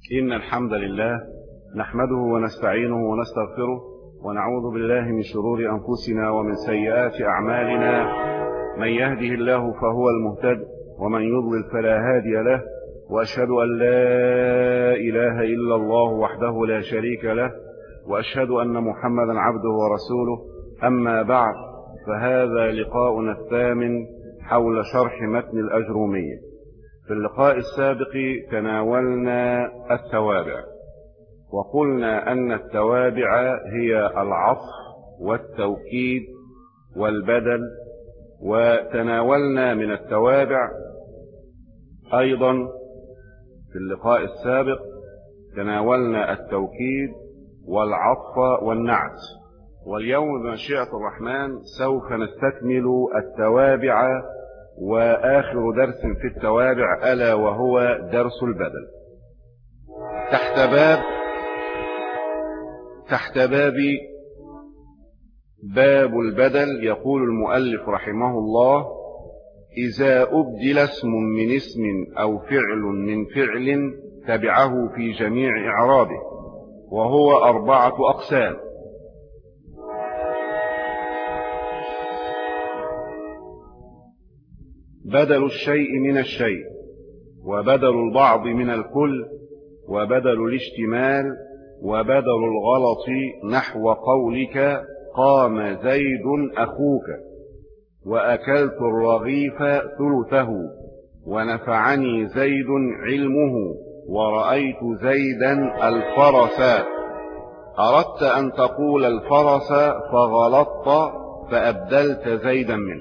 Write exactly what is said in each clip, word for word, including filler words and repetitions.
إن الحمد لله نحمده ونستعينه ونستغفره ونعوذ بالله من شرور أنفسنا ومن سيئات أعمالنا. من يهده الله فهو المهتد ومن يضلل فلا هادي له، وأشهد أن لا إله إلا الله وحده لا شريك له، وأشهد أن محمدا عبده ورسوله. أما بعد، فهذا لقاؤنا الثامن حول شرح متن الأجرومية. في اللقاء السابق تناولنا التوابع، وقلنا أن التوابع هي العطف والتوكيد والبدل، وتناولنا من التوابع أيضا في اللقاء السابق تناولنا التوكيد والعطف والنعت. واليوم بمشيئة الرحمن سوف نستكمل التوابع، وآخر درس في التوابع ألا وهو درس البدل. تحت باب تحت باب باب البدل يقول المؤلف رحمه الله: إذا أبدل اسم من اسم أو فعل من فعل تبعه في جميع إعرابه، وهو أربعة أقسام: بدل الشيء من الشيء، وبدل البعض من الكل، وبدل الاشتمال، وبدل الغلط نحو قولك قام زيد أخوك، وأكلت الرغيف ثلثه، ونفعني زيد علمه، ورأيت زيدا الفرس. أردت أن تقول الفرس فغلطت فأبدلت زيدا منه.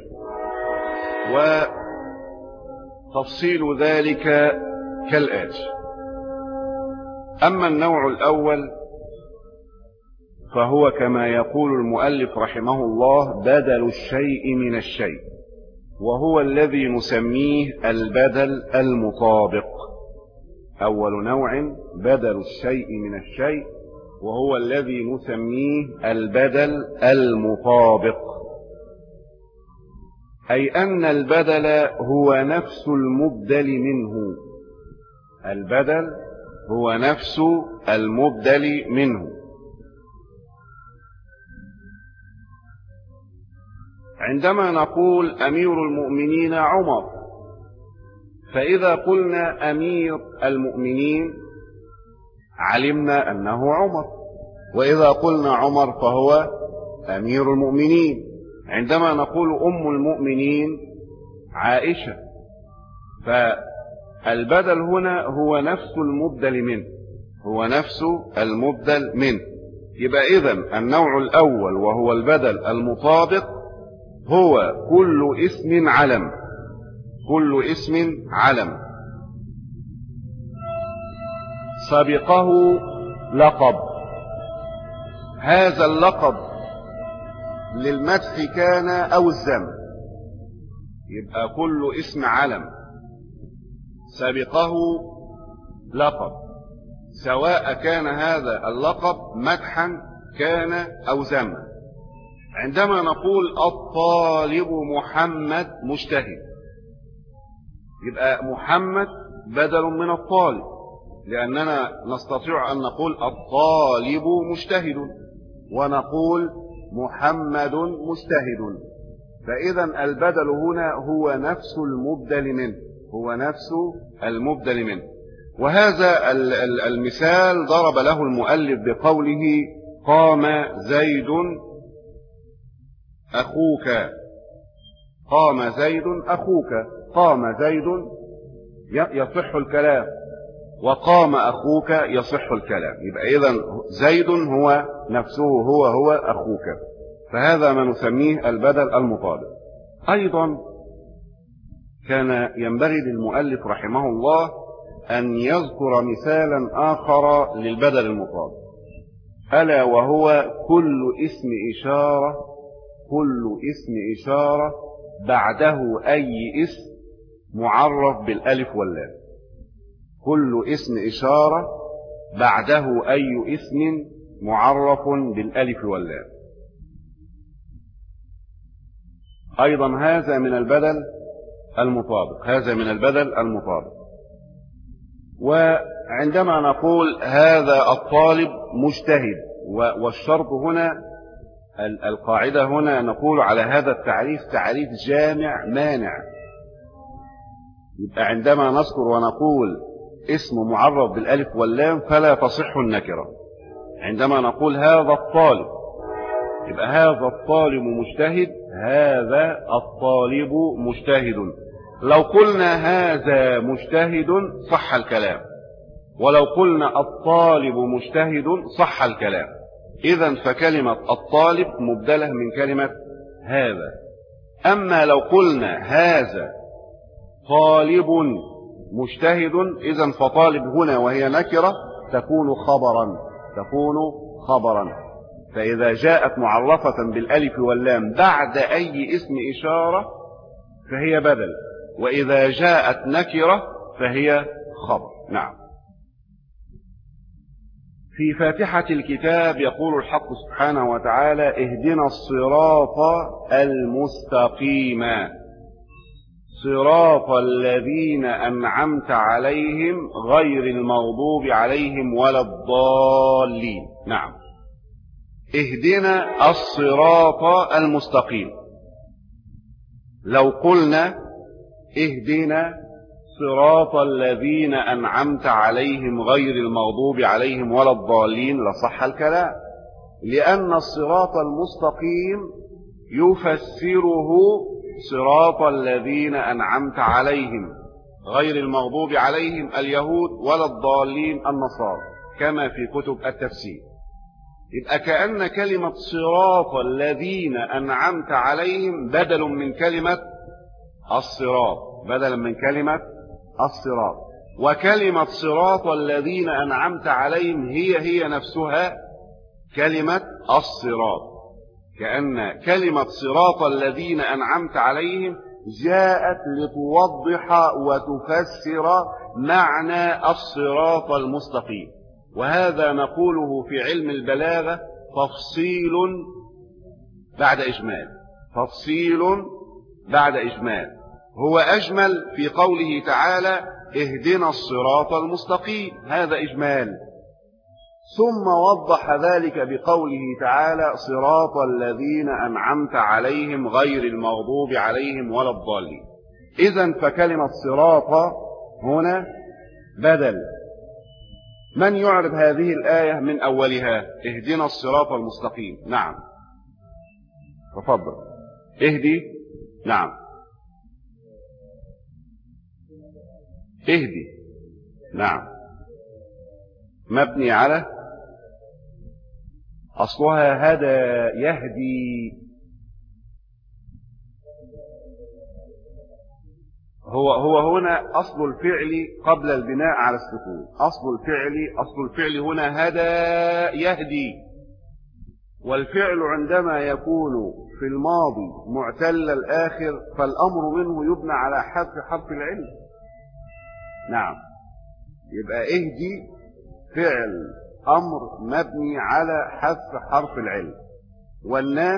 وتفصيل ذلك كالآتي: أما النوع الأول فهو كما يقول المؤلف رحمه الله بدل الشيء من الشيء، وهو الذي نسميه البدل المطابق. أول نوع بدل الشيء من الشيء، وهو الذي نسميه البدل المطابق، أي أن البدل هو نفس المبدل منه. البدل هو نفس المبدل منه. عندما نقول أمير المؤمنين عمر، فإذا قلنا أمير المؤمنين علمنا أنه عمر، وإذا قلنا عمر فهو أمير المؤمنين. عندما نقول أم المؤمنين عائشة، فالبدل هنا هو نفس المبدل منه، هو نفس المبدل منه. يبقى إذن النوع الأول وهو البدل المطابق هو كل اسم علم، كل اسم علم سبقه لقب. هذا اللقب للمدح كان أو الذم، يبقى كل اسم علم سبقه لقب، سواء كان هذا اللقب مدحا كان أو ذما. عندما نقول الطالب محمد مجتهد، يبقى محمد بدل من الطالب، لأننا نستطيع أن نقول الطالب مجتهد ونقول محمد مجتهد. فإذا البدل هنا هو نفس المبدل منه، هو نفس المبدل منه. وهذا المثال ضرب له المؤلف بقوله قام زيد أخوك، قام زيد أخوك. قام زيد يصح الكلام، وقام أخوك يصح الكلام. يبقى إذن زيد هو نفسه، هو هو أخوك. فهذا ما نسميه البدل المطابق. أيضا كان ينبغي للمؤلف رحمه الله أن يذكر مثالا آخر للبدل المطابق، ألا وهو كل اسم إشارة، كل اسم إشارة بعده أي اسم معرف بالألف واللام. كل اسم إشارة بعده أي اسم معرف بالألف واللام. أيضا هذا من البدل المطابق، هذا من البدل المطابق. وعندما نقول هذا الطالب مجتهد، والشرط هنا القاعدة هنا نقول على هذا التعريف تعريف جامع مانع. يبقى عندما نذكر ونقول اسم معرف بالالف واللام فلا تصح النكرة. عندما نقول هذا الطالب يبقى هذا الطالب مجتهد، هذا الطالب مجتهد. لو قلنا هذا مجتهد صح الكلام، ولو قلنا الطالب مجتهد صح الكلام. إذن فكلمة الطالب مبدلة من كلمة هذا. أما لو قلنا هذا طالب مجتهد إذن فطالب هنا وهي نكرة تكون خبرا تكون خبرا فإذا جاءت معرفة بالألف واللام بعد أي اسم إشارة فهي بدل، وإذا جاءت نكرة فهي خبر. نعم. في فاتحة الكتاب يقول الحق سبحانه وتعالى اهدنا الصراط المستقيم صراط الذين أنعمت عليهم غير المغضوب عليهم ولا الضالين. نعم. اهدنا الصراط المستقيم. لو قلنا اهدنا صراط الذين أنعمت عليهم غير المغضوب عليهم ولا الضالين لصح الكلام، لأن الصراط المستقيم يفسره صراط الذين أنعمت عليهم غير المغضوب عليهم اليهود ولا الضالين النصارى كما في كتب التفسير. يبقى كأن كلمة صراط الذين أنعمت عليهم بدل من كلمة الصراط بدلا من كلمة الصراط، وكلمة صراط الذين أنعمت عليهم هي هي نفسها كلمة الصراط. كأن كلمة صراط الذين أنعمت عليهم جاءت لتوضح وتفسر معنى الصراط المستقيم، وهذا نقوله في علم البلاغة تفصيل بعد إجمال تفصيل بعد إجمال. هو أجمل في قوله تعالى اهدنا الصراط المستقيم، هذا إجمال، ثم وضح ذلك بقوله تعالى صراط الذين أنعمت عليهم غير المغضوب عليهم ولا الضالين. إذن فكلمة صراط هنا بدل. من يعرف هذه الآية من أولها؟ اهدنا الصراط المستقيم. نعم تفضل. اهدي. نعم اهدي. نعم مبني على أصلها هدى يهدي. هو هو هنا أصل الفعل قبل البناء على السكون. أصل الفعل أصل الفعل هنا هدى يهدي، والفعل عندما يكون في الماضي معتل الآخر فالأمر منه يبنى على حذف حرف العلة. نعم يبقى اهدي فعل أمر مبني على حذف حرف العلة، والنا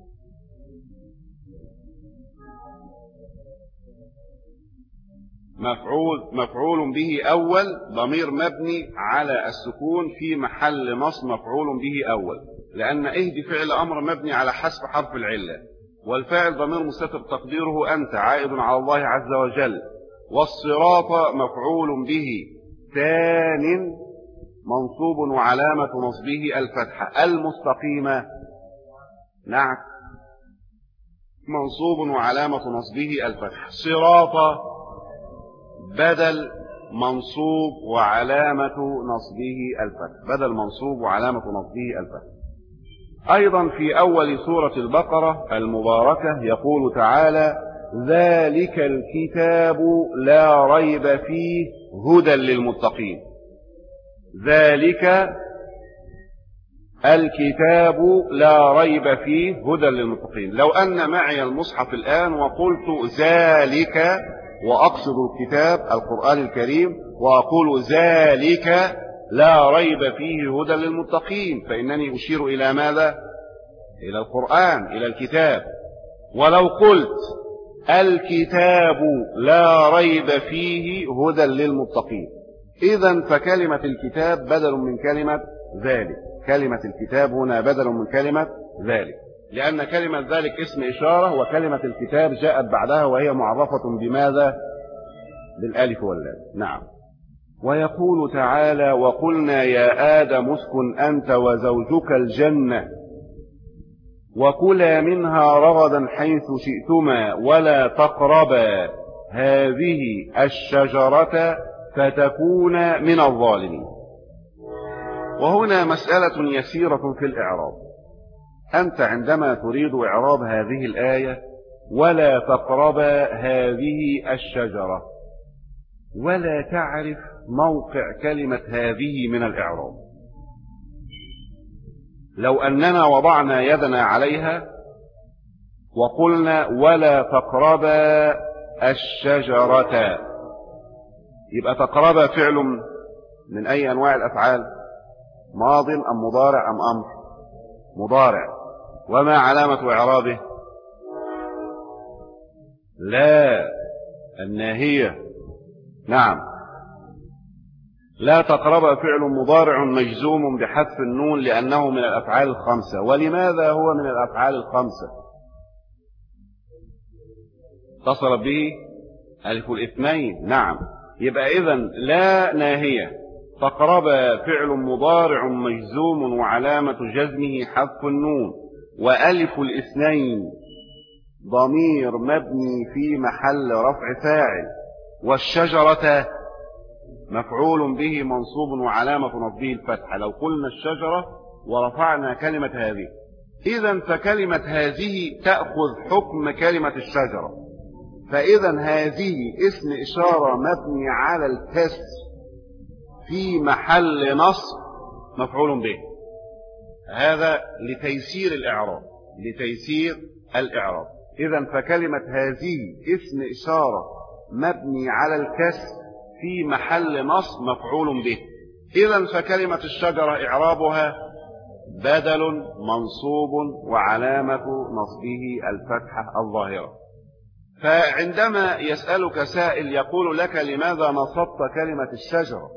مفعول مفعول به أول ضمير مبني على السكون في محل نصب مفعول به أول، لأن اهدي فعل أمر مبني على حذف حرف العلة، والفاعل ضمير مستتر تقديره أنت عائد على الله عز وجل، والصراط مفعول به ثان منصوب وعلامة نصبه الفتحة. المستقيمة نعم منصوب وعلامة نصبه الفتحة. صراط بدل منصوب وعلامة نصبه الفتح بدل منصوب وعلامة نصبه الفتح. أيضا في أول سورة البقرة المباركة يقول تعالى ذلك الكتاب لا ريب فيه هدى للمتقين. ذلك الكتاب لا ريب فيه هدى للمتقين. لو أن معي المصحف الآن وقلت ذلك وأقصد الكتاب القرآن الكريم وأقول ذلك لا ريب فيه هدى للمتقين فإنني أشير إلى ماذا؟ إلى القرآن إلى الكتاب. ولو قلت الكتاب لا ريب فيه هدى للمتقين إذن فكلمة الكتاب بدل من كلمة ذلك. كلمة الكتاب هنا بدل من كلمة ذلك، لأن كلمة ذلك اسم إشارة، وكلمة الكتاب جاءت بعدها وهي معرفة بماذا؟ بالألف واللام. نعم. ويقول تعالى: وقلنا يا آدم اسكن أنت وزوجك الجنة وكلا منها رغدا حيث شئتما ولا تقربا هذه الشجرة فتكونا من الظالمين. وهنا مسألة يسيرة في الإعراب. أنت عندما تريد إعراب هذه الآية: ولا تقربا هذه الشجرة، ولا تعرف موقع كلمة هذه من الإعراب. لو أننا وضعنا يدنا عليها وقلنا: ولا تقربا الشجرة، يبقى تقربا فعل من أي أنواع الأفعال؟ ماض أم مضارع أم أمر؟ مضارع. وما علامة إعرابه؟ لا، الناهية. نعم. لا تقربا فعل مضارع مجزوم بحذف النون لأنه من الأفعال الخمسة. ولماذا هو من الأفعال الخمسة؟ اتصل به ألف الاثنين. نعم. يبقى إذن لا ناهية. تقربا فعل مضارع مجزوم وعلامة جزمه حذف النون، وألف الاثنين ضمير مبني في محل رفع فاعل، والشجرة مفعول به منصوب وعلامة نصبه الفتحة. لو قلنا الشجرة ورفعنا كلمة هذه، إذن فكلمة هذه تأخذ حكم كلمة الشجرة. فإذن هذه اسم إشارة مبني على الكسر في محل نصب مفعول به. هذا لتيسير الإعراب، لتيسير الإعراب. إذن فكلمة هذه اسم إشارة مبني على الكسر في محل نصب مفعول به. إذن فكلمة الشجرة إعرابها بدل منصوب وعلامة نصبه الفتحة الظاهرة. فعندما يسألك سائل يقول لك: لماذا نصبت كلمة الشجرة؟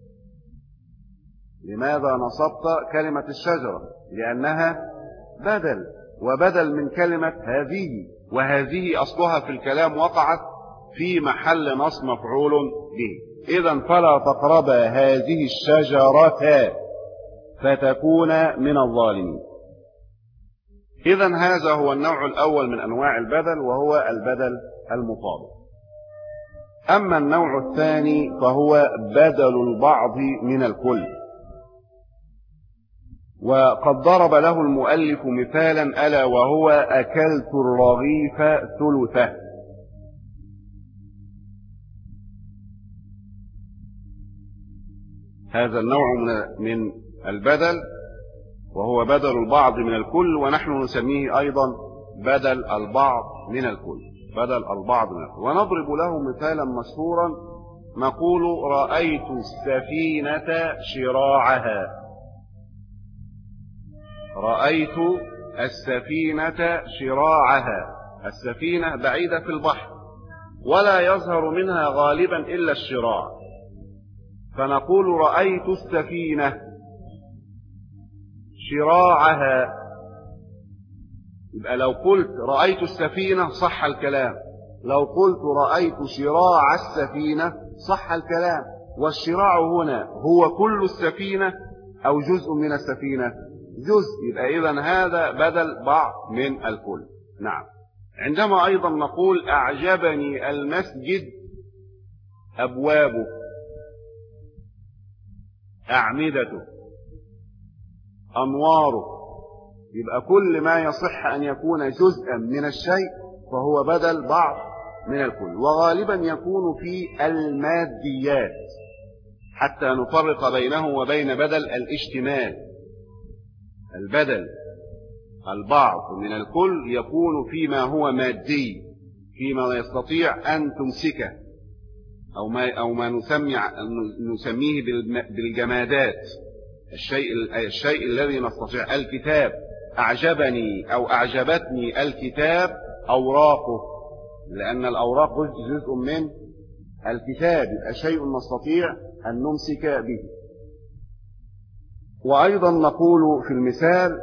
لماذا نصبت كلمة الشجرة؟ لأنها بدل، وبدل من كلمة هذه، وهذه أصلها في الكلام وقعت في محل نصب مفعول به. إذن فلا تقربا هذه الشجرة فتكون من الظالمين. إذن هذا هو النوع الأول من أنواع البدل، وهو البدل المطابق. أما النوع الثاني فهو بدل البعض من الكل. وقد ضرب له المؤلف مثالا ألا وهو: أكلت الرغيف ثلثه. هذا النوع من البدل وهو بدل البعض من الكل، ونحن نسميه أيضا بدل البعض من الكل. بدل البعض من الكل. ونضرب له مثالا مشهورا نقول: رأيت السفينة شراعها. رأيت السفينة شراعها. السفينة بعيدة في البحر ولا يظهر منها غالبا إلا الشراع، فنقول: رأيت السفينة شراعها. يبقى لو قلت رأيت السفينة صح الكلام، لو قلت رأيت شراع السفينة صح الكلام. والشراع هنا هو كل السفينة أو جزء من السفينة؟ جزء. يبقى إذن هذا بدل بعض من الكل. نعم. عندما أيضا نقول: أعجبني المسجد أبوابه، أعمدته، أنواره، يبقى كل ما يصح أن يكون جزءا من الشيء فهو بدل بعض من الكل. وغالبا يكون في الماديات حتى نفرق بينه وبين بدل الاشتمال. البدل البعض من الكل يكون فيما هو مادي، فيما يستطيع أن تمسكه، أو ما, أو ما نسمي نسميه بالجمادات، الشيء, الشيء الذي نستطيع. الكتاب أعجبني أو أعجبتني الكتاب أوراقه، لأن الأوراق جزء من الكتاب، يبقى شيء نستطيع أن نمسك به. وأيضا نقول في المثال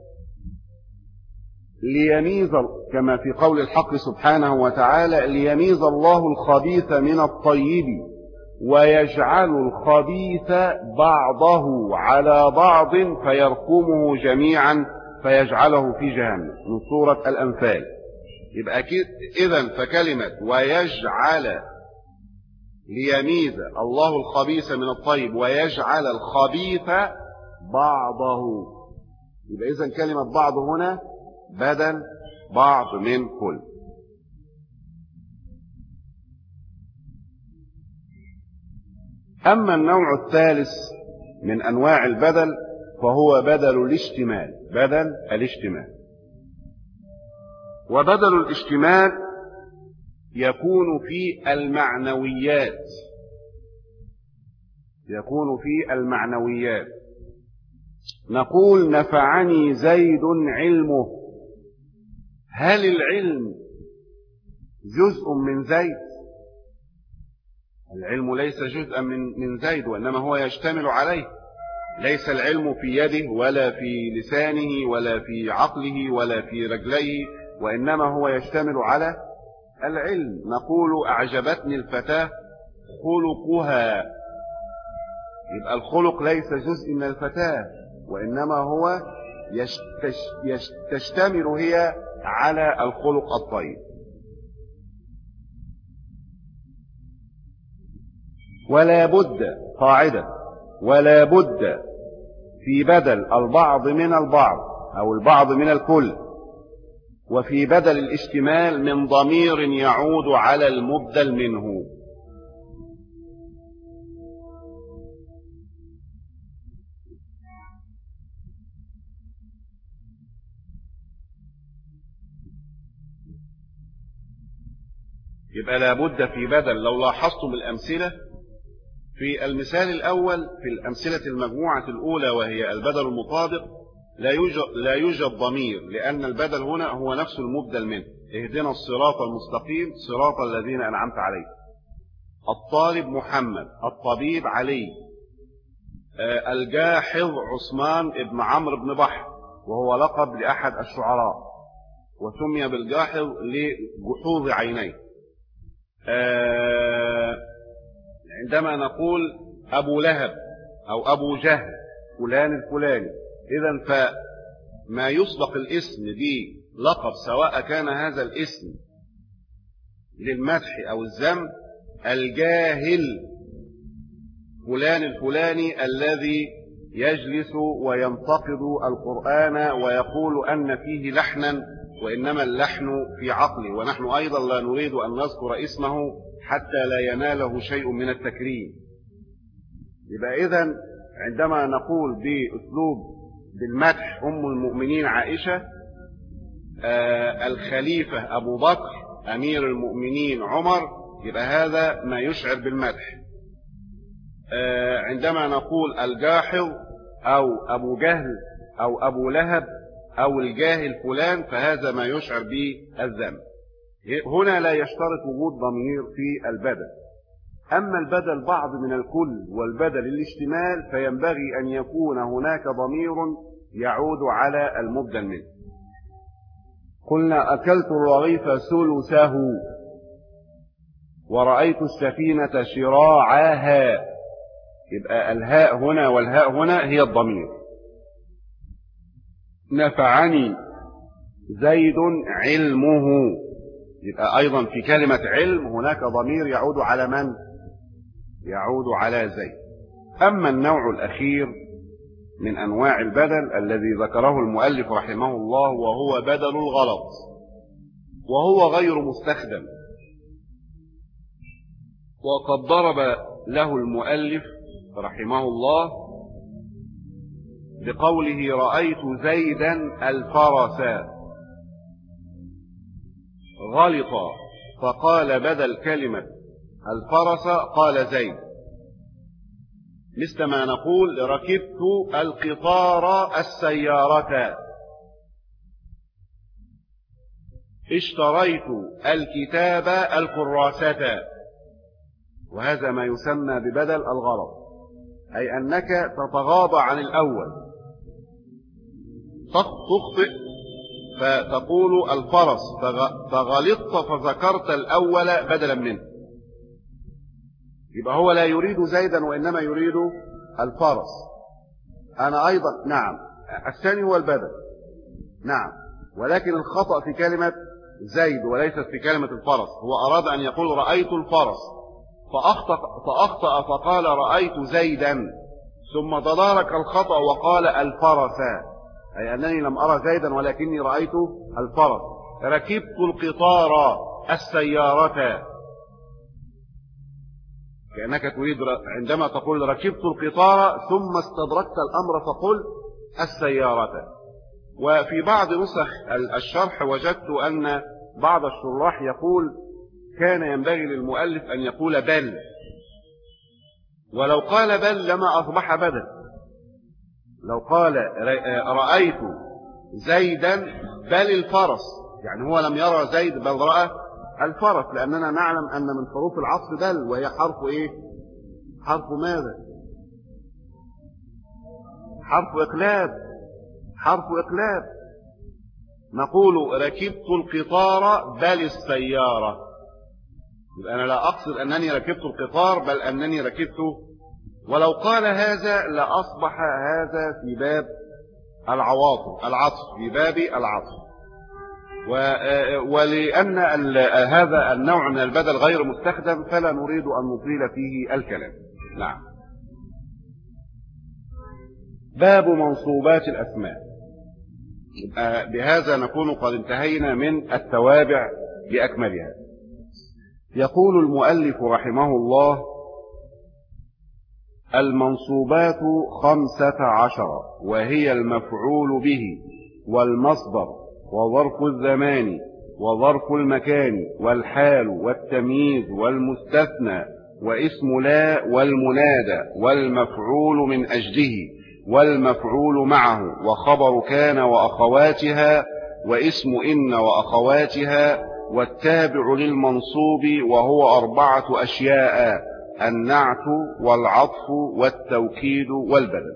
ليميز، كما في قول الحق سبحانه وتعالى: ليميز الله الخبيث من الطيب ويجعل الخبيث بعضه على بعض فيركمه جميعا فيجعله في جهنم، من سورة الأنفال. يبقى إذن فكلمة ويجعل، ليميز الله الخبيث من الطيب ويجعل الخبيث بعضه، يبقى إذن كلمة بعض هنا بدل بعض من كل. أما النوع الثالث من أنواع البدل فهو بدل الاشتمال، بدل الاشتمال. وبدل الاشتمال يكون في المعنويات، يكون في المعنويات. نقول: نفعني زيد علمه. هل العلم جزء من زيد؟ العلم ليس جزءا من من زيد، وإنما هو يشتمل عليه. ليس العلم في يده ولا في لسانه ولا في عقله ولا في رجليه، وإنما هو يشتمل على العلم. نقول: أعجبتني الفتاة خلقها. يبقى الخلق ليس جزء من الفتاة، وإنما هو يشتش يشتمل هي على الخلق الطيب. ولا بد، قاعدة، ولا بد في بدل البعض من البعض أو البعض من الكل، وفي بدل الاشتمال، من ضمير يعود على المبدل منه. يبقى لابد في بدل. لو لاحظتم الأمثلة في المثال الأول، في الأمثلة المجموعة الأولى وهي البدل المطابق، لا يوجد, لا يوجد ضمير، لأن البدل هنا هو نفس المبدل منه. اهدنا الصراط المستقيم صراط الذين أنعمت عليهم. الطالب محمد، الطبيب علي، آه الجاحظ عثمان ابن عمرو بن بحر، وهو لقب لأحد الشعراء، وسمي بالجاحظ لجحوظ عينيه. آه عندما نقول أبو لهب أو أبو جهل فلان الفلاني، إذن فما يسبق الاسم بلقب، سواء كان هذا الاسم للمدح أو الذم. الجاهل فلان الفلاني الذي يجلس وينتقد القرآن ويقول أن فيه لحنا، وإنما اللحن في عقله، ونحن أيضا لا نريد أن نذكر اسمه حتى لا يناله شيء من التكريم. يبقى إذن عندما نقول بأسلوب بالمدح أم المؤمنين عائشة، آه الخليفة أبو بكر، أمير المؤمنين عمر، يبقى هذا ما يشعر بالمدح. آه عندما نقول الجاحظ أو أبو جهل أو أبو لهب أو الجاهل فلان، فهذا ما يشعر بالذم. هنا لا يشترط وجود ضمير في البدل. أما البدل بعض من الكل والبدل الاشتمال فينبغي أن يكون هناك ضمير يعود على المبدل منه. قلنا: أكلت الرغيف ثلثه ورأيت السفينة شراعها. يبقى الهاء هنا والهاء هنا هي الضمير. نفعني زيد علمه. يبقى أيضا في كلمة علم هناك ضمير يعود على من؟ يعود على زيد. أما النوع الأخير من أنواع البدل الذي ذكره المؤلف رحمه الله، وهو بدل الغلط، وهو غير مستخدم. وقد ضرب له المؤلف رحمه الله بقوله: رأيت زيدا الفرس. غلط فقال بدل كلمة الفرس قال زيد، مثل ما نقول: ركبت القطار السيارة، اشتريت الكتاب الكراسة. وهذا ما يسمى ببدل الغرض، أي أنك تتغاضى عن الأول، تخطئ فتقول الفرس فغلطت فذكرت الأول بدلا منه، يبقى هو لا يريد زيدا وإنما يريد الفرس. أنا أيضا نعم الثاني هو البدل نعم، ولكن الخطأ في كلمة زيد وليست في كلمة الفرس. هو أراد أن يقول رأيت الفرس فأخطأ, فأخطأ فقال رأيت زيدا، ثم تدارك الخطأ وقال الفرس، أي أنني لم أرى زيدا ولكني رأيت الفرس. ركبت القطار السيارة، كأنك تريد عندما تقول ركبت القطار ثم استدركت الأمر فقل السيارة. وفي بعض نسخ الشرح وجدت أن بعض الشراح يقول كان ينبغي للمؤلف أن يقول بل، ولو قال بل لما أصبح بدل. لو قال رأيت زيدا بل الفرس، يعني هو لم يرى زيد بل رأى الفرس، لأننا نعلم أن من حروف العطف بل، وهي حرف إيه؟ حرف ماذا؟ حرف إقلاب، حرف إقلاب. نقول ركبت القطار بل السيارة، يبقى أنا لا أقصد أنني ركبت القطار بل أنني ركبت. ولو قال هذا لأصبح هذا في باب العواطف، العطف في باب العطف. ولأن هذا النوع من البدل غير مستخدم فلا نريد أن نطيل فيه الكلام. نعم. باب منصوبات الأسماء. بهذا نكون قد انتهينا من التوابع بأكملها. يقول المؤلف رحمه الله: المنصوبات خمسة عشر، وهي المفعول به والمصدر وظرف الزمان وظرف المكان والحال والتمييز والمستثنى واسم لا والمنادى والمفعول من أجله والمفعول معه وخبر كان وأخواتها واسم إن وأخواتها والتابع للمنصوب، وهو أربعة أشياء: النعت والعطف والتوكيد والبدل.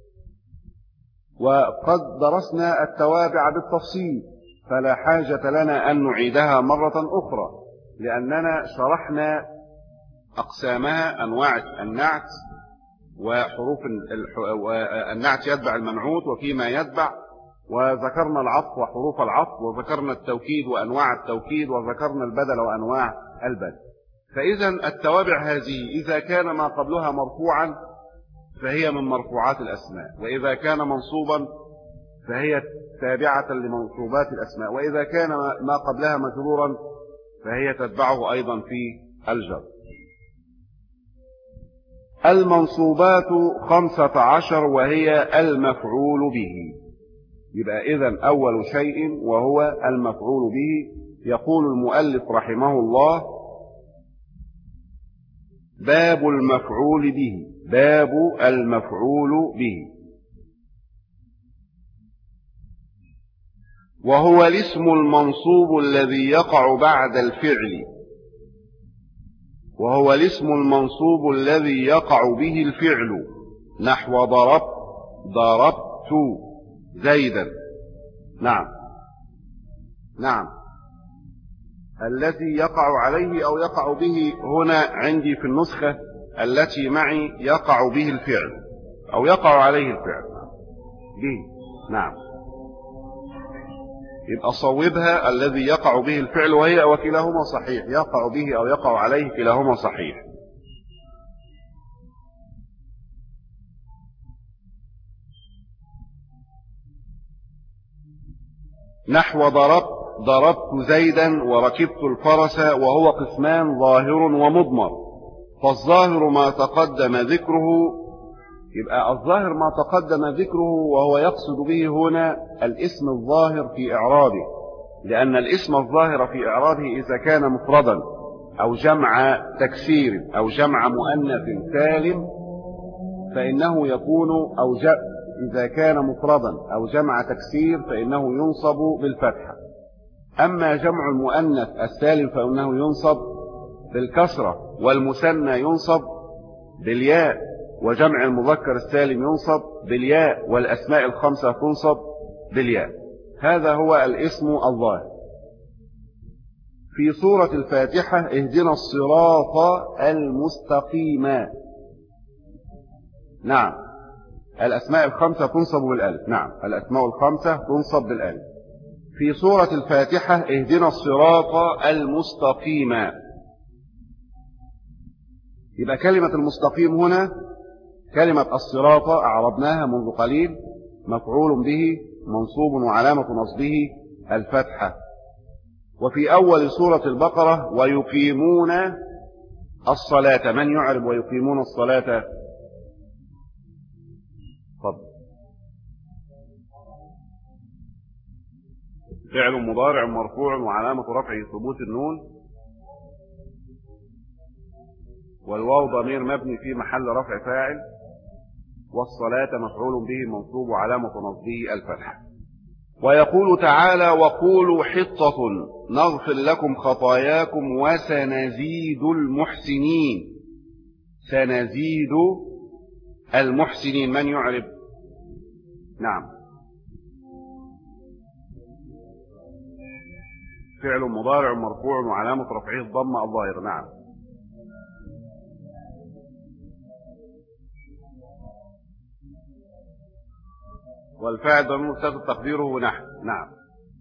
وقد درسنا التوابع بالتفصيل فلا حاجة لنا أن نعيدها مرة أخرى، لأننا شرحنا أقسامها: أنواع النعت وحروف النعت يتبع المنعوت وفيما يتبع، وذكرنا العطف وحروف العطف، وذكرنا التوكيد وأنواع التوكيد، وذكرنا البدل وأنواع البدل. فإذا التوابع هذه إذا كان ما قبلها مرفوعا فهي من مرفوعات الأسماء، وإذا كان منصوبا فهي تابعة لمنصوبات الأسماء، وإذا كان ما قبلها مجرورا فهي تتبعه أيضا في الجر. المنصوبات خمسة عشر وهي المفعول به. يبقى إذن أول شيء وهو المفعول به. يقول المؤلف رحمه الله: باب المفعول به. باب المفعول به، وهو الاسم المنصوب الذي يقع بعد الفعل وهو الاسم المنصوب الذي يقع به الفعل، نحو ضرب ضربت زيدا. نعم نعم الذي يقع عليه أو يقع به. هنا عندي في النسخة التي معي يقع به الفعل أو يقع عليه الفعل به. نعم، يبقى صوبها الذي يقع به الفعل، وهي وكلاهما صحيح، يقع به أو يقع عليه كلاهما صحيح. نحو ضربت ضربت زيدا وركبت الفرس، وهو قسمان ظاهر ومضمر. فالظاهر ما تقدم ذكره، يبقى الظاهر ما تقدم ذكره، وهو يقصد به هنا الاسم الظاهر في إعرابه، لأن الاسم الظاهر في إعرابه إذا كان مفردا أو جمع تكسير أو جمع مؤنث سالم فإنه يكون أو إذا كان مفردا أو جمع تكسير فإنه ينصب بالفتحة. أما جمع المؤنث السالم فإنه ينصب بالكسرة، والمثنى ينصب بالياء، وجمع المذكر السالم ينصب بالياء، والأسماء الخمسة تنصب بالياء. هذا هو الاسم الظاهر. في سورة الفاتحة اهدنا الصراط المستقيم. نعم، الأسماء الخمسة تنصب بالألف. نعم، الأسماء الخمسة تنصب بالألف. في سورة الفاتحة اهدنا الصراط المستقيم. يبقى كلمة المستقيم هنا كلمة الصراط أعربناها منذ قليل، مفعول به منصوب وعلامة نصبه الفتحة. وفي أول سورة البقرة ويقيمون الصلاة، من يعرب ويقيمون الصلاة؟ طب فعل مضارع مرفوع وعلامة رفعه ثبوت النون، والواو ضمير مبني في محل رفع فاعل، والصلاة مفعول به منصوب وعلامة نصبه الفتحة. ويقول تعالى وقولوا حطة نغفر لكم خطاياكم وسنزيد المحسنين. سنزيد المحسنين، من يعرب؟ نعم، فعل مضارع مرفوع وعلامة رفعه الضمة الظاهرة. نعم، والفاعل ضمير مستتر تقديره نحن. نعم،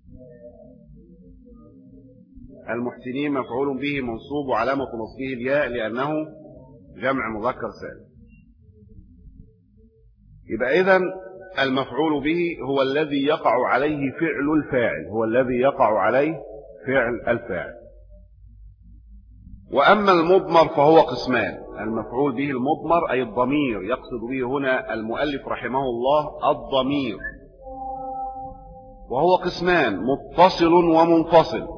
المحسنين مفعول به منصوب وعلامة نصبه الياء لأنه جمع مذكر سالم. يبقى إذن المفعول به هو الذي يقع عليه فعل الفاعل، هو الذي يقع عليه فعل الفاعل. وأما المضمر فهو قسمان. المفعول به المضمر أي الضمير، يقصد به هنا المؤلف رحمه الله الضمير، وهو قسمان متصل ومنفصل.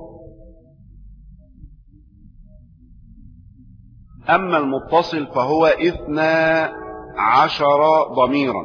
أما المتصل فهو اثنا عشر ضميرا،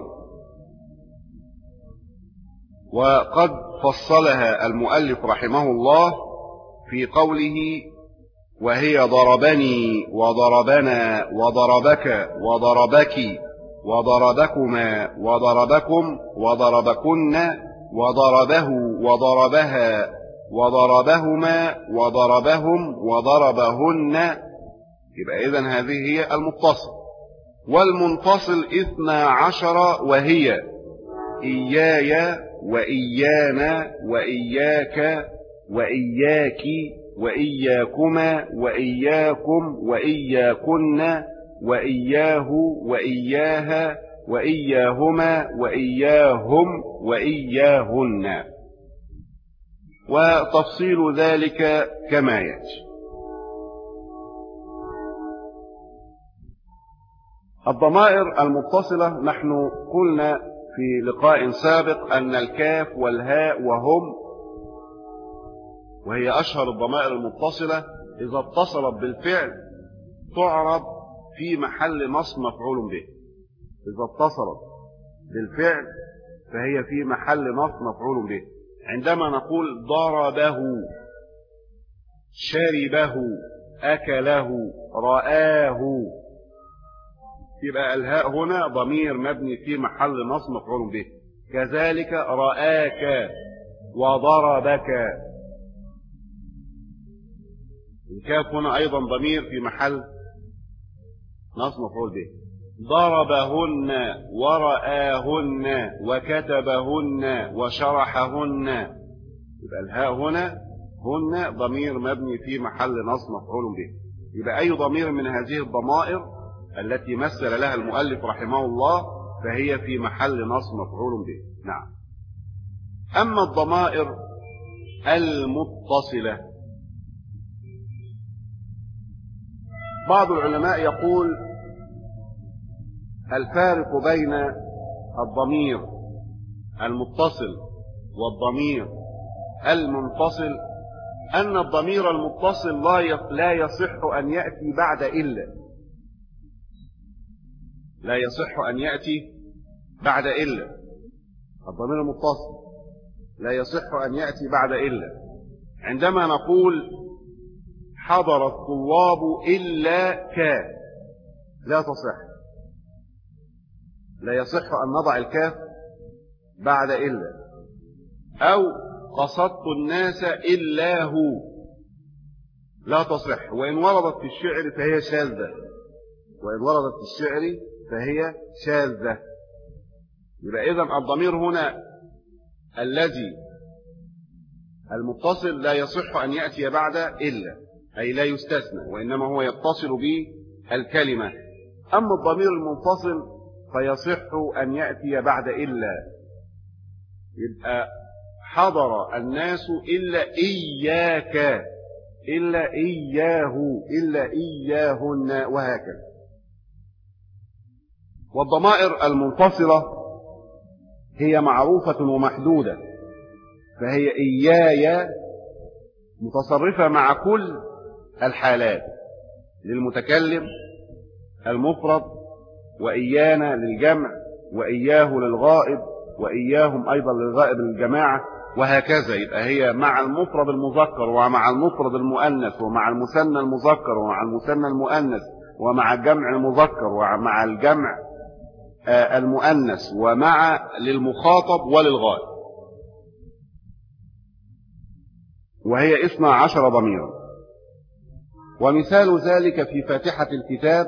وقد فصلها المؤلف رحمه الله في قوله وهي ضربني وضربنا وضربك وضربك وضربكما وضربكم وضربكن وضربه وضربها وضربهما وضربهم وضربهن. يبقى إذن هذه هي المتصل. والمنفصل اثنا عشر، وهي إياي وإيانا وإياك وإياك وإياكما وإياكم وإياكن وإياه وإياها وإياهما وإياهم وإياهن، وتفصيل ذلك كما يأتي. الضمائر المتصلة، نحن قلنا في لقاء سابق أن الكاف والهاء وهم، وهي أشهر الضمائر المتصلة، إذا اتصلت بالفعل تعرب في محل نصب مفعول به. إذا اتصلت بالفعل فهي في محل نصب مفعول به. عندما نقول ضربه، شربه، أكله، رآه، يبقى الهاء هنا ضمير مبني في محل نصب مفعول به. كذلك رآك وضربك. الكاف هنا أيضا ضمير في محل نصب مفعول به. ضربهن ورآهن وكتبهن وشرحهن. يبقى الهاء هنا هن ضمير مبني في محل نصب مفعول به. يبقى أي ضمير من هذه الضمائر التي مثل لها المؤلف رحمه الله فهي في محل نصب مفعول به. نعم. أما الضمائر المتصلة، بعض العلماء يقول الفارق بين الضمير المتصل والضمير المنفصل أن الضمير المتصل لا يصح أن يأتي بعد إلا، لا يصح أن يأتي بعد إلا. الضمير المتصل لا يصح أن يأتي بعد إلا. عندما نقول حضر الطلاب إلا كان، لا تصح، لا يصح أن نضع الكاف بعد إلا. أو قصدت الناس إلا هو، لا تصح، وإن وردت في الشعر فهي شاذة، وإن وردت في الشعر فهي شاذة. يبقى إذن الضمير هنا الذي المتصل لا يصح أن يأتي بعد إلا، أي لا يستثنى، وإنما هو يتصل بالكلمة. أما الضمير المنفصل فيصح أن يأتي بعد إلا. يبقى حضر الناس إلا إياك، إلا إياه، إلا إياهن، وهكذا. والضمائر المنفصلة هي معروفة ومحدودة، فهي إياي متصرفة مع كل الحالات، للمتكلم المفرد، وإيانا للجمع، وإياه للغائب، وإياهم أيضا للغائب الجماعة، وهكذا. يبقى هي مع المفرد المذكر ومع المفرد المؤنث ومع المثنى المذكر ومع المثنى المؤنث ومع الجمع المذكر ومع الجمع المؤنث ومع للمخاطب وللغائب، وهي اثنا عشر ضميرا. ومثال ذلك في فاتحة الكتاب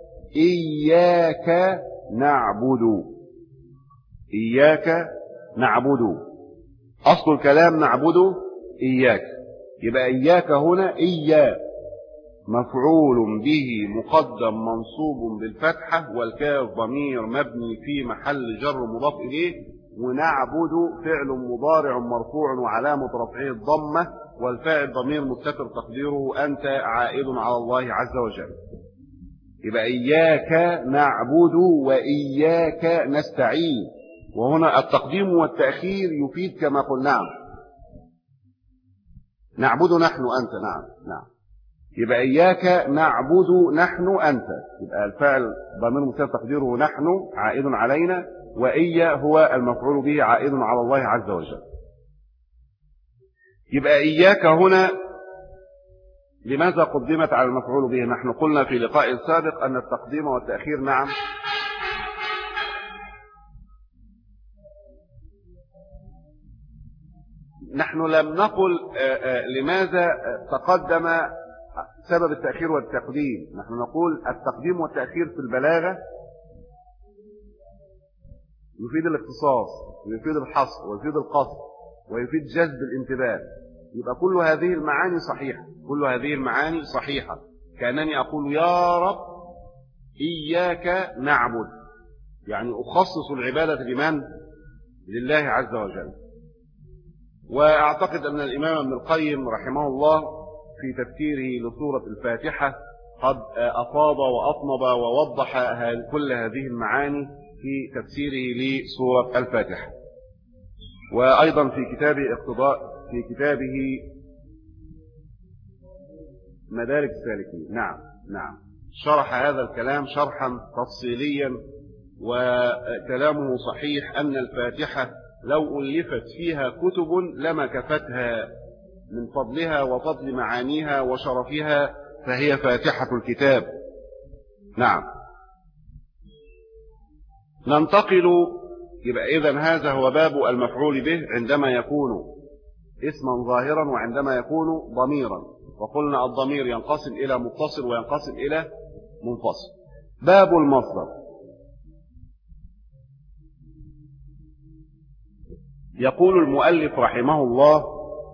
إياك نعبد، إياك نعبد، أصل الكلام نعبد إياك. يبقى إياك هنا إياك مفعول به مقدم منصوب بالفتحة، والكاف ضمير مبني في محل جر مضاف إليه، ونعبد فعل مضارع مرفوع وعلامة رفعه الضمة، والفاعل ضمير مستتر تقديره أنت عائد على الله عز وجل. يبقى إياك نعبد وإياك نستعين. وهنا التقديم والتأخير يفيد كما قلنا، نعم نعبد نحن أنت، نعم نعم. يبقى إياك نعبد نحن أنت، يبقى الفاعل ضمير مستتر تقديره نحن عائد علينا، وإيا هو المفعول به عائد على الله عز وجل. يبقى إياك هنا لماذا قدمت على المفعول به؟ نحن قلنا في لقاء سابق أن التقديم والتأخير نعم نحن لم نقل لماذا تقدم سبب التأخير والتقديم. نحن نقول التقديم والتأخير في البلاغة يفيد الاختصاص ويفيد الحصر ويفيد القصر ويفيد جذب الانتباه. يبقى كل هذه المعاني صحيحة، كل هذه المعاني صحيحة. كأنني أقول يا رب إياك نعبد، يعني أخصص العبادة لمن؟ لله عز وجل. وأعتقد أن الإمام ابن القيم رحمه الله في تفسيره لسورة الفاتحة قد أفاض وأطنب ووضح كل هذه المعاني في تفسيره لسورة الفاتحة. وأيضا في كتابه اقتضاء في كتابه مدارك السالكين، نعم نعم شرح هذا الكلام شرحا تفصيليا، وكلامه صحيح أن الفاتحة لو ألفت فيها كتب لما كفتها من فضلها وفضل معانيها وشرفها، فهي فاتحة الكتاب. نعم. ننتقل. يبقى إذن هذا هو باب المفعول به عندما يكون اسما ظاهرا وعندما يكون ضميرا. وقلنا الضمير ينقسم إلى متصل وينقسم إلى منفصل. باب المصدر. يقول المؤلف رحمه الله: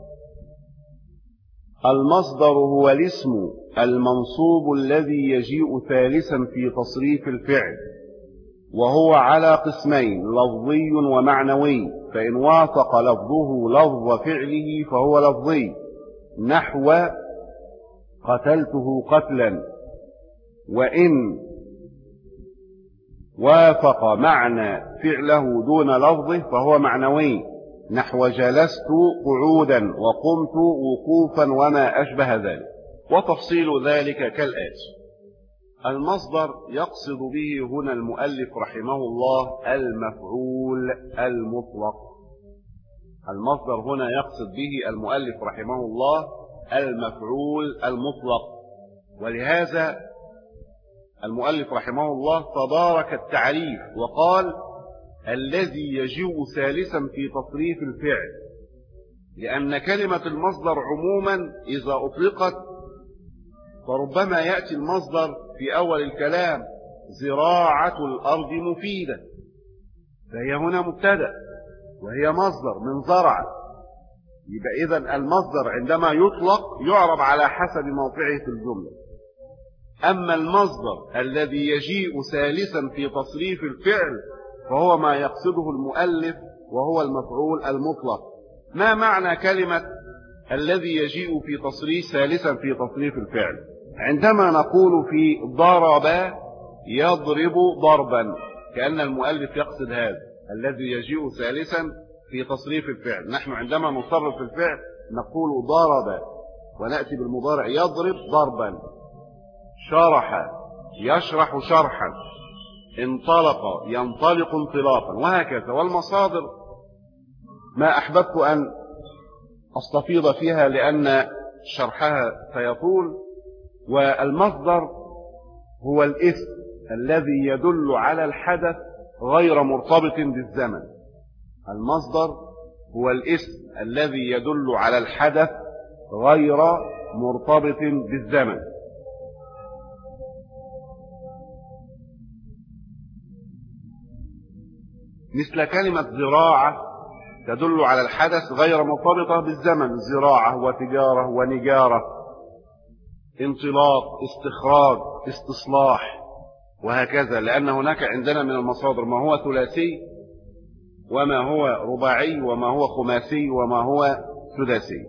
المصدر هو الاسم المنصوب الذي يجيء ثالثا في تصريف الفعل، وهو على قسمين: لفظي ومعنوي. فإن وافق لفظه لفظ فعله فهو لفظي، نحو قتلته قتلا. وإن وافق معنى فعله دون لفظه فهو معنوي، نحو جلست قعودا وقمت وقوفا وما أشبه ذلك. وتفصيل ذلك كالآتي: المصدر يقصد به هنا المؤلف رحمه الله المفعول المطلق. المصدر هنا يقصد به المؤلف رحمه الله المفعول المطلق. ولهذا المؤلف رحمه الله تدارك التعريف وقال الذي يجيء ثالثا في تصريف الفعل، لأن كلمة المصدر عموما إذا أطلقت فربما يأتي المصدر في أول الكلام زراعة الأرض مفيدة، فهي هنا مبتدأ وهي مصدر من زرع. يبقى إذن المصدر عندما يطلق يعرب على حسب موقعه في الجملة. أما المصدر الذي يجيء ثالثا في تصريف الفعل فهو ما يقصده المؤلف وهو المفعول المطلق. ما معنى كلمة الذي يجيء في تصريف ثالثا في تصريف الفعل؟ عندما نقول في ضرب يضرب ضربا كأن المؤلف يقصد هذا الذي يجيء ثالثا في تصريف الفعل. نحن عندما نصرف الفعل نقول ضرب ونأتي بالمضارع يضرب ضربا، شرح يشرح شرحا، انطلق ينطلق انطلاقا، وهكذا. والمصادر ما أحببت أن أستفيض فيها لأن شرحها سيطول. والمصدر هو الاسم الذي يدل على الحدث غير مرتبط بالزمن. المصدر هو الاسم الذي يدل على الحدث غير مرتبط بالزمن. مثل كلمة زراعة تدل على الحدث غير مرتبطة بالزمن، زراعة وتجارة ونجارة، انطلاق، استخراج، استصلاح، وهكذا. لأن هناك عندنا من المصادر ما هو ثلاثي وما هو رباعي وما هو خماسي وما هو سداسي.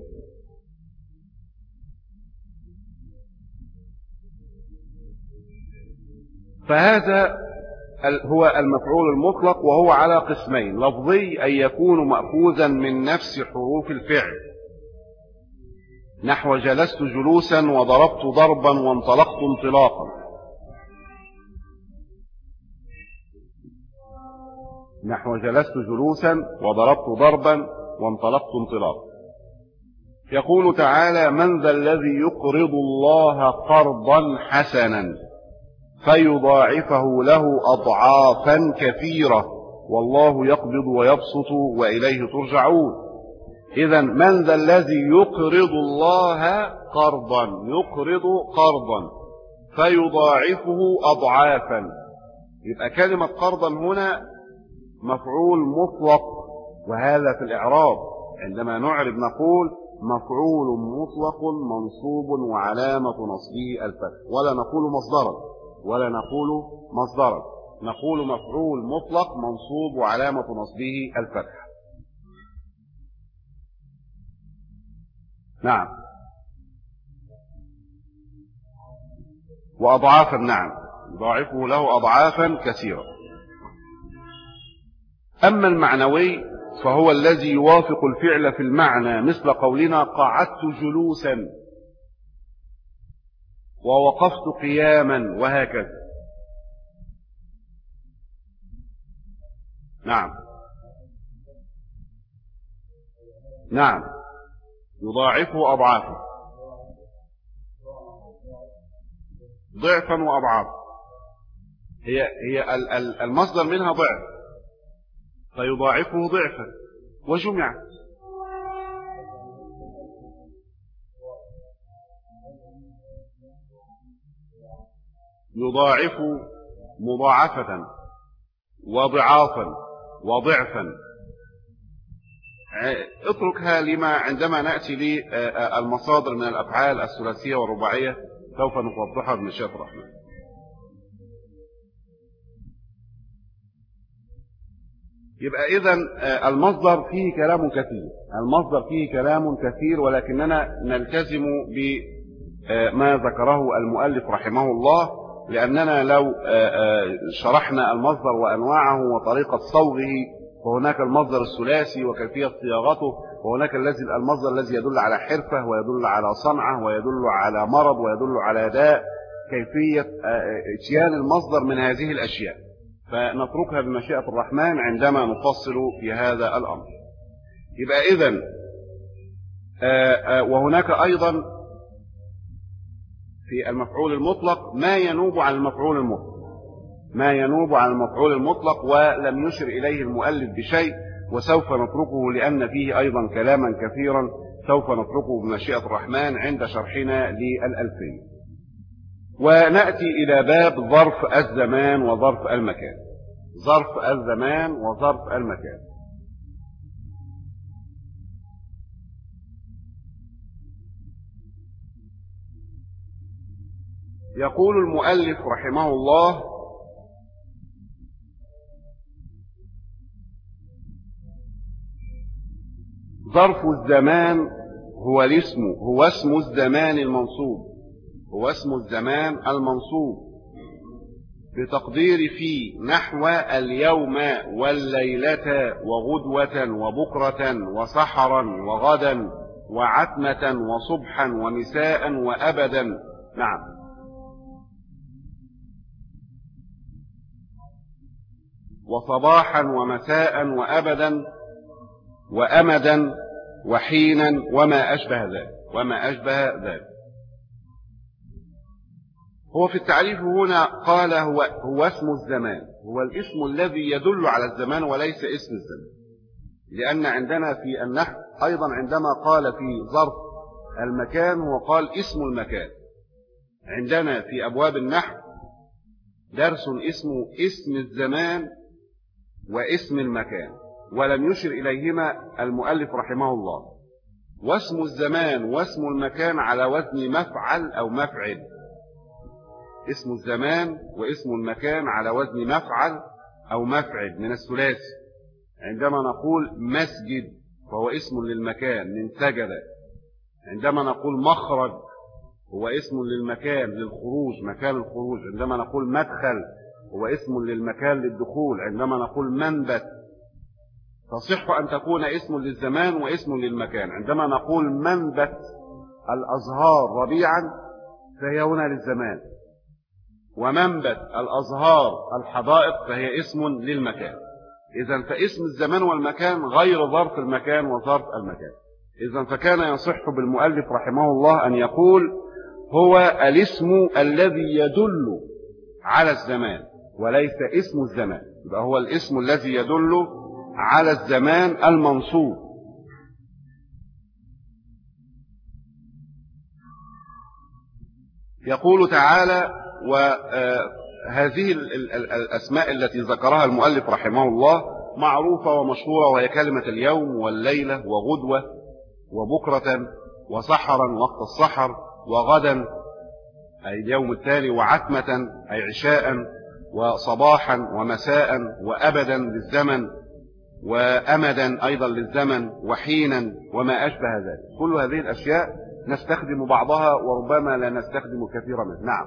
فهذا هو المفعول المطلق، وهو على قسمين: لفظي أي يكون مأخوذا من نفس حروف الفعل، نحو جلست جلوسا وضربت ضربا وانطلقت انطلاقا، نحو جلست جلوسا وضربت ضربا وانطلقت انطلاقا. يقول تعالى: من ذا الذي يقرض الله قرضا حسنا فيضاعفه له أضعافا كثيرة والله يقبض ويبسط وإليه ترجعون. إذن من ذا الذي يقرض الله قرضا، يقرض قرضا فيضاعفه أضعافا. يبقى كلمة قرضا هنا مفعول مطلق، وهذا في الإعراب عندما نعرب نقول مفعول مطلق منصوب وعلامة نصبه الفتح، ولا نقول مصدرا ولا نقول مصدرا، نقول مفعول مطلق منصوب وعلامة نصبه الفتح. نعم. وأضعافا، نعم، يضاعفه له أضعافا كثيرة. أما المعنوي فهو الذي يوافق الفعل في المعنى، مثل قولنا قعدت جلوسا ووقفت قياما، وهكذا. نعم نعم يضاعفه أضعافا، ضعفا وأضعافا. هي هي المصدر منها ضعف، فيضاعفه ضعفا وجمع. يضاعف مضاعفة وضعافا وضعفا. اتركها لما عندما نأتي للمصادر من الأفعال الثلاثية والرباعية سوف نوضحها بمشيئة الرحمن. يبقى إذن المصدر فيه كلام كثير، المصدر فيه كلام كثير، ولكننا نلتزم بما ذكره المؤلف رحمه الله، لأننا لو شرحنا المصدر وأنواعه وطريقة صوغه فهناك المصدر الثلاثي وكيفية صياغته، وهناك الذي المصدر الذي يدل على حرفة ويدل على صنعة ويدل على مرض ويدل على داء، كيفية اتيان المصدر من هذه الأشياء، فنتركها بمشيئة الرحمن عندما نفصل في هذا الأمر. يبقى إذن وهناك أيضا في المفعول المطلق ما ينوب عن المفعول المطلق ما ينوب عن المفعول المطلق ولم يشر إليه المؤلف بشيء، وسوف نتركه لأن فيه أيضا كلاما كثيرا سوف نتركه بمشيئة الرحمن عند شرحنا للألفية. ونأتي إلى باب ظرف الزمان وظرف المكان. ظرف الزمان وظرف المكان. يقول المؤلف رحمه الله: ظرف الزمان هو الاسم هو اسم الزمان المنصوب هو اسم الزمان المنصوب بتقدير في نحو اليوم والليلة وغدوة وبكرة وسحرا وغدا وعتمة وصبحا ومساء وأبدا. نعم. وصباحا ومساء وأبدا وأمدا وحينا وما أشبه ذلك وما أشبه ذلك. هو في التعريف هنا قال هو, هو اسم الزمان، هو الاسم الذي يدل على الزمان وليس اسم الزمان، لأن عندنا في النحو أيضا عندما قال في ظرف المكان هو قال اسم المكان. عندنا في أبواب النحو درس اسمه اسم الزمان واسم المكان، ولم يشر إليهما المؤلف رحمه الله. واسم الزمان واسم المكان على وزن مفعل أو مفعل. اسم الزمان واسم المكان على وزن مفعل أو مفعل من الثلاثي. عندما نقول مسجد فهو اسم للمكان من سجد. عندما نقول مخرج هو اسم للمكان للخروج مكان الخروج. عندما نقول مدخل هو اسم للمكان للدخول. عندما نقول منبت تصح أن تكون اسم للزمان واسم للمكان. عندما نقول منبت الأزهار ربيعا فهي هنا للزمان، ومنبت الأزهار الحدائق فهي اسم للمكان. إذن فاسم الزمان والمكان غير ظرف المكان وظرف المكان. إذن فكان يصح بالمؤلف رحمه الله أن يقول هو الاسم الذي يدل على الزمان وليس اسم الزمان، يبقى هو الاسم الذي يدل على الزمان المنصوب. يقول تعالى: وهذه الأسماء التي ذكرها المؤلف رحمه الله معروفة ومشهورة، وهي كلمة اليوم والليلة وغدوة وبكرة وسحرا وقت السحر وغدا أي اليوم التالي وعتمة أي عشاء وصباحا ومساء وأبدا للزمن وأمدا أيضا للزمن وحينا وما أشبه ذلك. كل هذه الأشياء نستخدم بعضها وربما لا نستخدم كثيرا منها. نعم.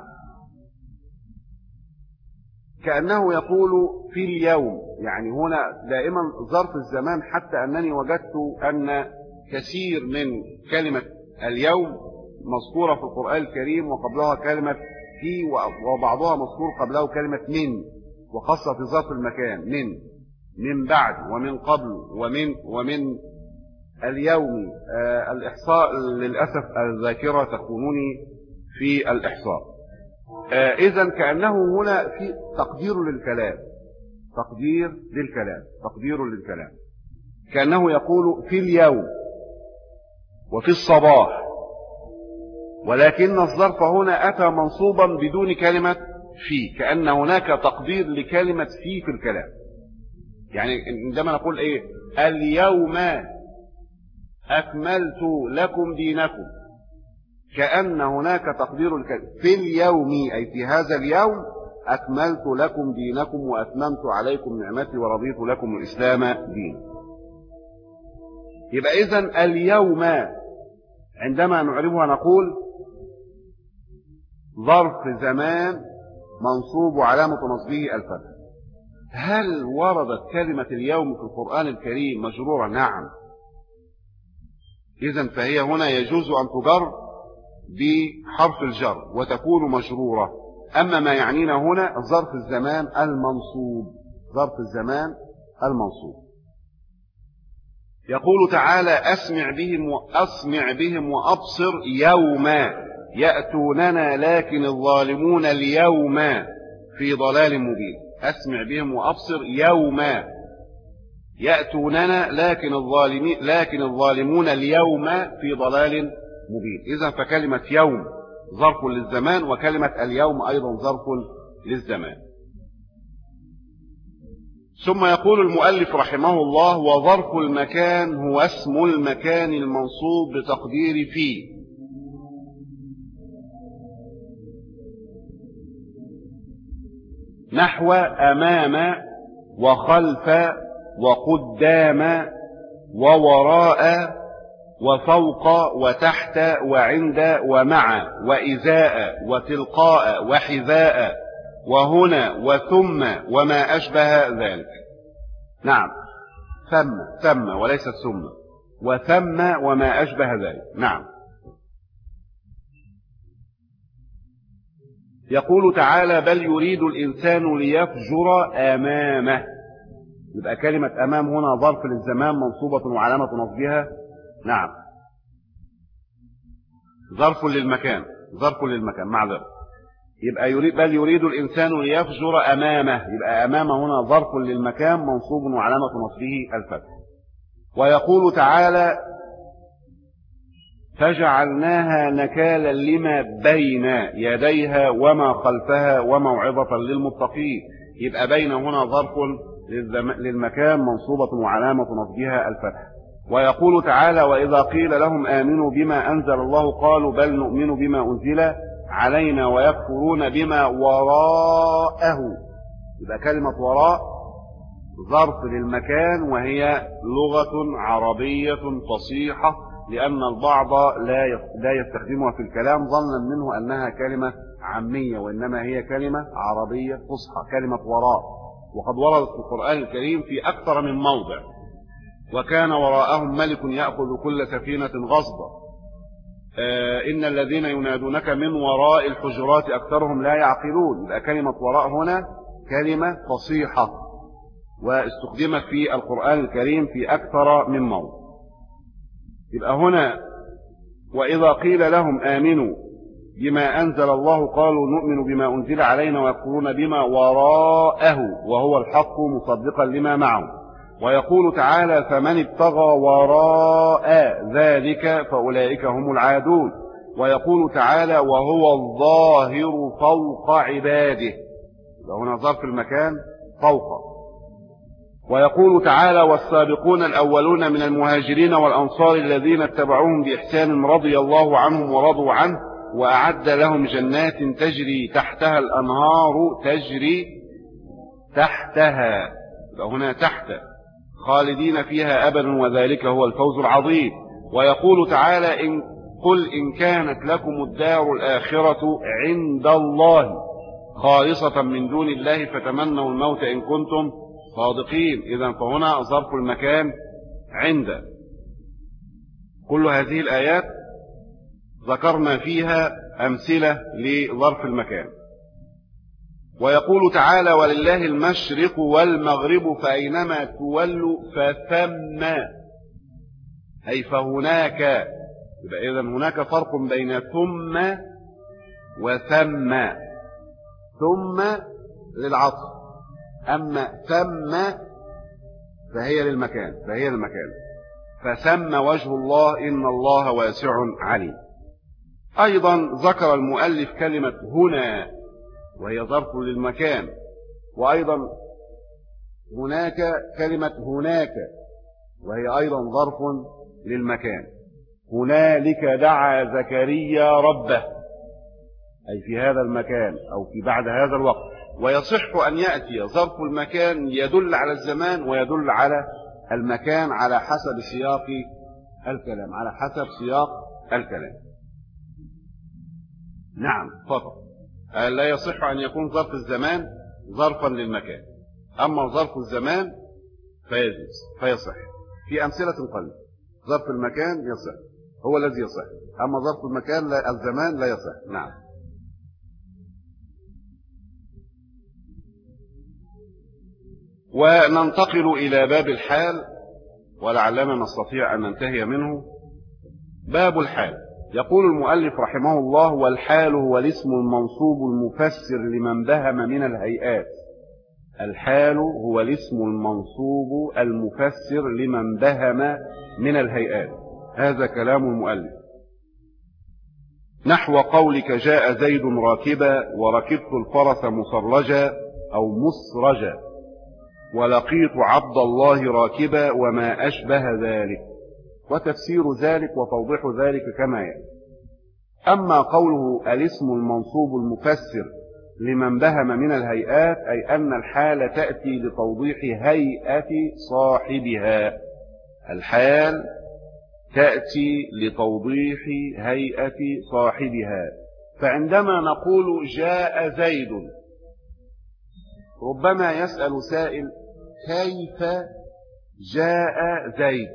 كأنه يقول في اليوم، يعني هنا دائما ظرف الزمان، حتى أنني وجدت أن كثير من كلمة اليوم مذكورة في القرآن الكريم وقبلها كلمة في، وبعضها مذكور قبله كلمة من، وخاصة في ظرف المكان من من بعد ومن قبل ومن ومن اليوم. آه الإحصاء للأسف الذاكرة تخونني في الإحصاء. آه إذن كأنه هنا في تقدير للكلام تقدير للكلام تقدير للكلام كأنه يقول في اليوم وفي الصباح، ولكن الظرف هنا أتى منصوبا بدون كلمة في، كأن هناك تقدير لكلمة في في الكلام. يعني عندما نقول ايه اليوم أكملت لكم دينكم، كأن هناك تقدير الكلمة في اليوم أي في هذا اليوم أكملت لكم دينكم وأتممت عليكم نعمتي ورضيت لكم الإسلام دين. يبقى إذن اليوم عندما نعربها نقول ظرف زمان منصوب وعلامة نصبه الفتح. هل وردت كلمة اليوم في القرآن الكريم مجرورة؟ نعم. إذن فهي هنا يجوز أن تجر بحرف الجر وتكون مجرورة. أما ما يعنينا هنا ظرف الزمان المنصوب ظرف الزمان المنصوب. يقول تعالى أسمع بهم وأسمع بهم وأبصر يوم يأتوننا لكن الظالمون اليوم في ضلال مبين. أسمع بهم وأبصر يوم يأتوننا لكن الظالمين لكن الظالمون اليوم في ضلال مبين. إذا فكلمة يوم ظرف للزمان، وكلمة اليوم أيضا ظرف للزمان. ثم يقول المؤلف رحمه الله: وظرف المكان هو اسم المكان المنصوب بتقدير فيه، نحو أمام وخلف وقدام ووراء وفوق وتحت وعند ومع وإزاء وتلقاء وحذاء وهنا وثم وما أشبه ذلك. نعم، ثم ثم وليست ثم، وثم وما أشبه ذلك. نعم. يقول تعالى: بل يريد الإنسان ليفجر أمامه. يبقى كلمة أمام هنا ظرف للزمان منصوبة وعلامة نصبها نعم ظرف للمكان ظرف للمكان معذرة. يبقى يريد بل يريد الإنسان ليفجر أمامه، يبقى أمامه هنا ظرف للمكان منصوب وعلامة نصبه الفتح. ويقول تعالى: فجعلناها نكالا لما بين يديها وما خلفها وموعظة للمتقين. يبقى بين هنا ظرف للمكان منصوبة وعلامة نصبها الفتح. ويقول تعالى: وإذا قيل لهم آمنوا بما أنزل الله قالوا بل نؤمن بما أنزل علينا ويكفرون بما وراءه. يبقى كلمة وراء ظرف للمكان، وهي لغة عربية فصيحة، لأن البعض لا لا يستخدمها في الكلام ظنا منه أنها كلمة عامية، وإنما هي كلمة عربية فصحى، كلمة وراء. وقد وردت في القرآن الكريم في أكثر من موضع: وكان وراءهم ملك يأخذ كل سفينة غصبا، آه إن الذين ينادونك من وراء الحجرات أكثرهم لا يعقلون. يبقى كلمة وراء هنا كلمة فصيحة، واستخدمت في القرآن الكريم في أكثر من موضع. يبقى هنا وإذا قيل لهم آمنوا بما أنزل الله قالوا نؤمن بما أنزل علينا ويكفرون بما وراءه وهو الحق مصدقا لما معه. ويقول تعالى: فمن ابتغى وراء ذلك فأولئك هم العادون. ويقول تعالى: وهو الظاهر فوق عباده. هنا ظرف المكان فوق. ويقول تعالى: والسابقون الأولون من المهاجرين والأنصار الذين اتبعوهم بإحسان رضي الله عنهم ورضوا عنه وأعد لهم جنات تجري تحتها الأنهار تجري تحتها، هنا تحت، خالدين فيها أبدا وذلك هو الفوز العظيم. ويقول تعالى: إن قل إن كانت لكم الدار الآخرة عند الله خالصة من دون الله فتمنوا الموت إن كنتم صادقين. إذن فهنا ظرف المكان عند. كل هذه الآيات ذكرنا فيها أمثلة لظرف المكان. ويقول تعالى: ولله المشرق والمغرب فأينما تولوا فثم، أي فهناك. يبقى إذن هناك فرق بين ثم وثم. ثم للعطف، أما ثم فهي للمكان فهي للمكان فثم وجه الله إن الله واسع عليم. أيضا ذكر المؤلف كلمة هنا وهي ظرف للمكان، وأيضا هناك كلمة هناك وهي أيضا ظرف للمكان. هنالك دعا زكريا ربه، أي في هذا المكان أو في بعد هذا الوقت. ويصح أن يأتي ظرف المكان يدل على الزمان ويدل على المكان على حسب سياق الكلام على حسب سياق الكلام نعم فقط. لا يصح أن يكون ظرف الزمان ظرفا للمكان، أما ظرف الزمان فيجوز فيصح. في أمثلة قليلة ظرف المكان يصح، هو الذي يصح، أما ظرف المكان لا الزمان لا يصح. نعم. وننتقل إلى باب الحال. ولعلنا نستطيع أن ننتهي منه. باب الحال. يقول المؤلف رحمه الله: والحال هو الاسم المنصوب المفسر لمن بهم من الهيئات. الحال هو الاسم المنصوب المفسر لمن بهم من الهيئات. هذا كلام المؤلف. نحو قولك: جاء زيد راكبا، وركبت الفرس مسرجا أو مسرجا، ولقيت عبد الله راكبا، وما أشبه ذلك. وتفسير ذلك وتوضيح ذلك كما يأتي. أما قوله الاسم المنصوب المفسر لمن بهم من الهيئات، أي أن الحال تأتي لتوضيح هيئة صاحبها. الحال تأتي لتوضيح هيئة صاحبها. فعندما نقول جاء زيد، ربما يسأل سائل: كيف جاء زيد؟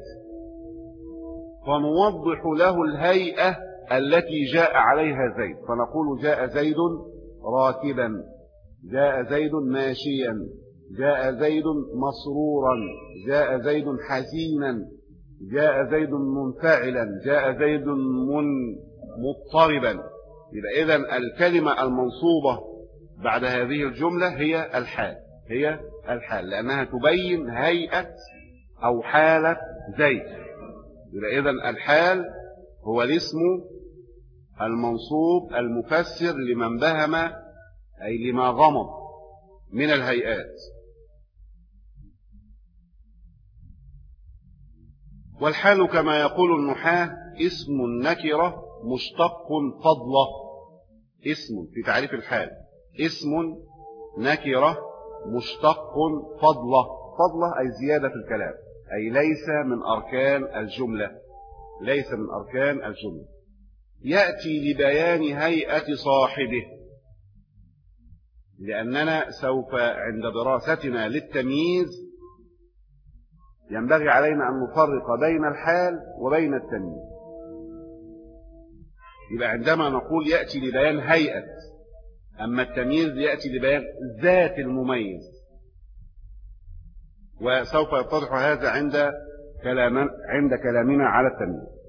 فنوضح له الهيئة التي جاء عليها زيد، فنقول: جاء زيد راكبا، جاء زيد ماشيا، جاء زيد مسرورا، جاء زيد حزينا، جاء زيد منفعلا، جاء زيد من مضطربا. يبقى إذن الكلمة المنصوبة بعد هذه الجملة هي الحال، هي الحال، لأنها تبين هيئة أو حالة زيد. يبقى إذن الحال هو الاسم المنصوب المفسر لمن بهم، أي لما غمض من الهيئات. والحال كما يقول النحاة اسم نكرة مشتق فضلة. اسم في تعريف الحال اسم نكرة مشتق فضلة. فضلة أي زيادة في الكلام، أي ليس من أركان الجملة، ليس من أركان الجملة. يأتي لبيان هيئة صاحبه، لأننا سوف عند دراستنا للتمييز ينبغي علينا أن نفرق بين الحال وبين التمييز. يبقى عندما نقول يأتي لبيان هيئة، أما التمييز يأتي لبيان ذات المميز، وسوف يتضح هذا عند كلام عند كلامنا على التمييز.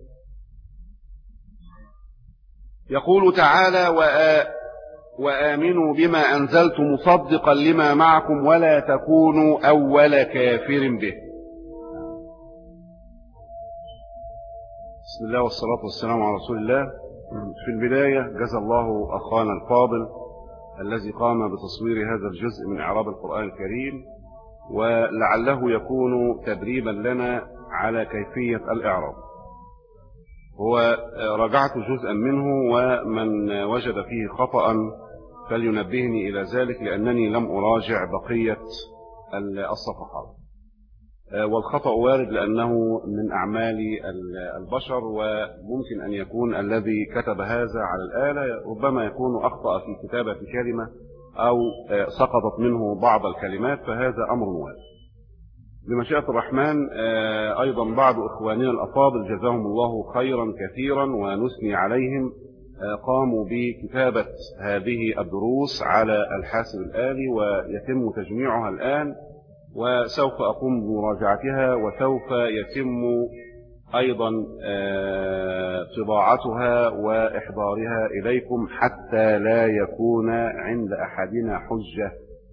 يقول تعالى: وآمنوا بما أنزلت مصدقا لما معكم ولا تكونوا أول كافر به. بسم الله والصلاة والسلام على رسول الله. في البداية جزا الله أخانا الفاضل الذي قام بتصوير هذا الجزء من إعراب القرآن الكريم، ولعله يكون تدريبا لنا على كيفية الإعراب. هو راجعت جزءا منه، ومن وجد فيه خطأ فلينبهني إلى ذلك، لأنني لم أراجع بقية الصفحات. والخطأ وارد لأنه من أعمال البشر، وممكن أن يكون الذي كتب هذا على الآلة ربما يكون أخطأ في كتابة كلمة أو سقطت منه بعض الكلمات، فهذا أمر وارد. بمشيئة الرحمن أيضا بعض إخواننا الأفاضل جزاهم الله خيرا كثيرا ونثني عليهم، قاموا بكتابة هذه الدروس على الحاسب الآلي، ويتم تجميعها الآن، وسوف أقوم بمراجعتها، وسوف يتم أيضا طباعتها وإحضارها إليكم حتى لا يكون عند أحدنا حجة.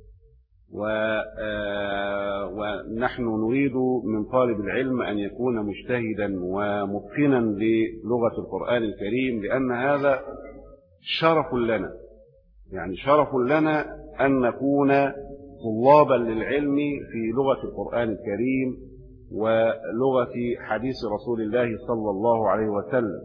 ونحن نريد من طالب العلم أن يكون مجتهدا ومتقنا للغة القرآن الكريم، لأن هذا شرف لنا، يعني شرف لنا أن نكون طلابا للعلم في لغة القرآن الكريم ولغة حديث رسول الله صلى الله عليه وسلم.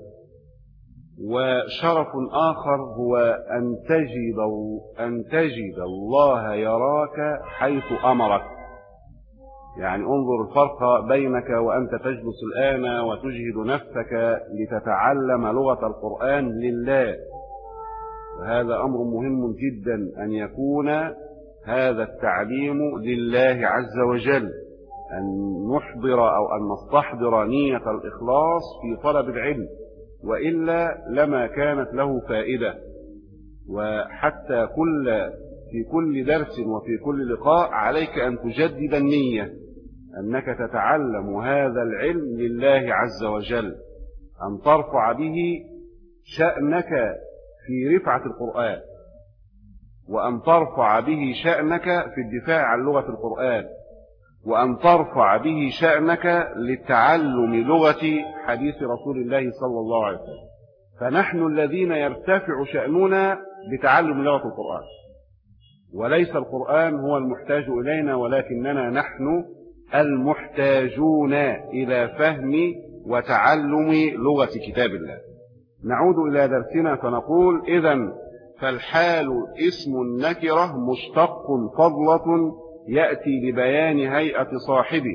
وشرف آخر هو أن تجد, أن تجد الله يراك حيث أمرك. يعني انظر الفرق بينك وأنت تجلس الآن وتجهد نفسك لتتعلم لغة القرآن لله، وهذا أمر مهم جدا أن يكون هذا التعليم لله عز وجل، أن نحضر أو أن نستحضر نية الإخلاص في طلب العلم، وإلا لما كانت له فائدة. وحتى كل في كل درس وفي كل لقاء عليك أن تجدد النية، أنك تتعلم هذا العلم لله عز وجل، أن ترفع به شأنك في رفعة القرآن، وأن ترفع به شأنك في الدفاع عن لغة القرآن، وأن ترفع به شأنك لتعلم لغة حديث رسول الله صلى الله عليه وسلم. فنحن الذين يرتفع شأننا بتعلم لغة القرآن، وليس القرآن هو المحتاج إلينا، ولكننا نحن المحتاجون إلى فهم وتعلم لغة كتاب الله. نعود إلى درسنا فنقول: إذن فالحال اسم النكرة مشتق فضلة يأتي لبيان هيئة صاحبه.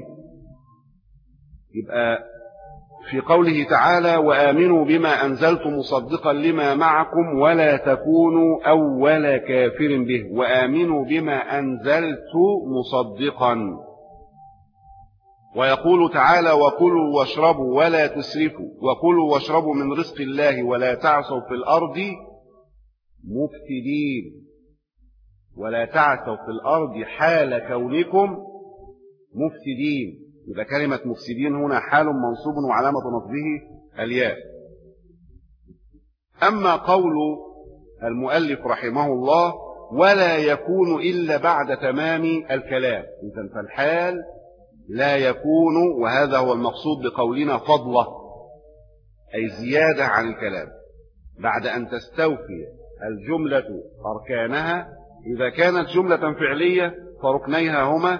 يبقى في قوله تعالى: وآمنوا بما أنزلت مصدقا لما معكم ولا تكونوا أول كافر به، وآمنوا بما أنزلت مصدقا. ويقول تعالى: وكلوا واشربوا ولا تسرفوا، وكلوا واشربوا من رزق الله ولا تعثوا في الأرض مفسدين، ولا تعثوا في الأرض حال كونكم مفسدين. يبقى كلمة مفسدين هنا حال منصوب وعلامة نصبه الياء. أما قول المؤلف رحمه الله: ولا يكون إلا بعد تمام الكلام، إذن فالحال لا يكون، وهذا هو المقصود بقولنا فضلة، أي زيادة عن الكلام، بعد أن تستوفي الجملة أركانها. إذا كانت جملة فعلية فركنيها هما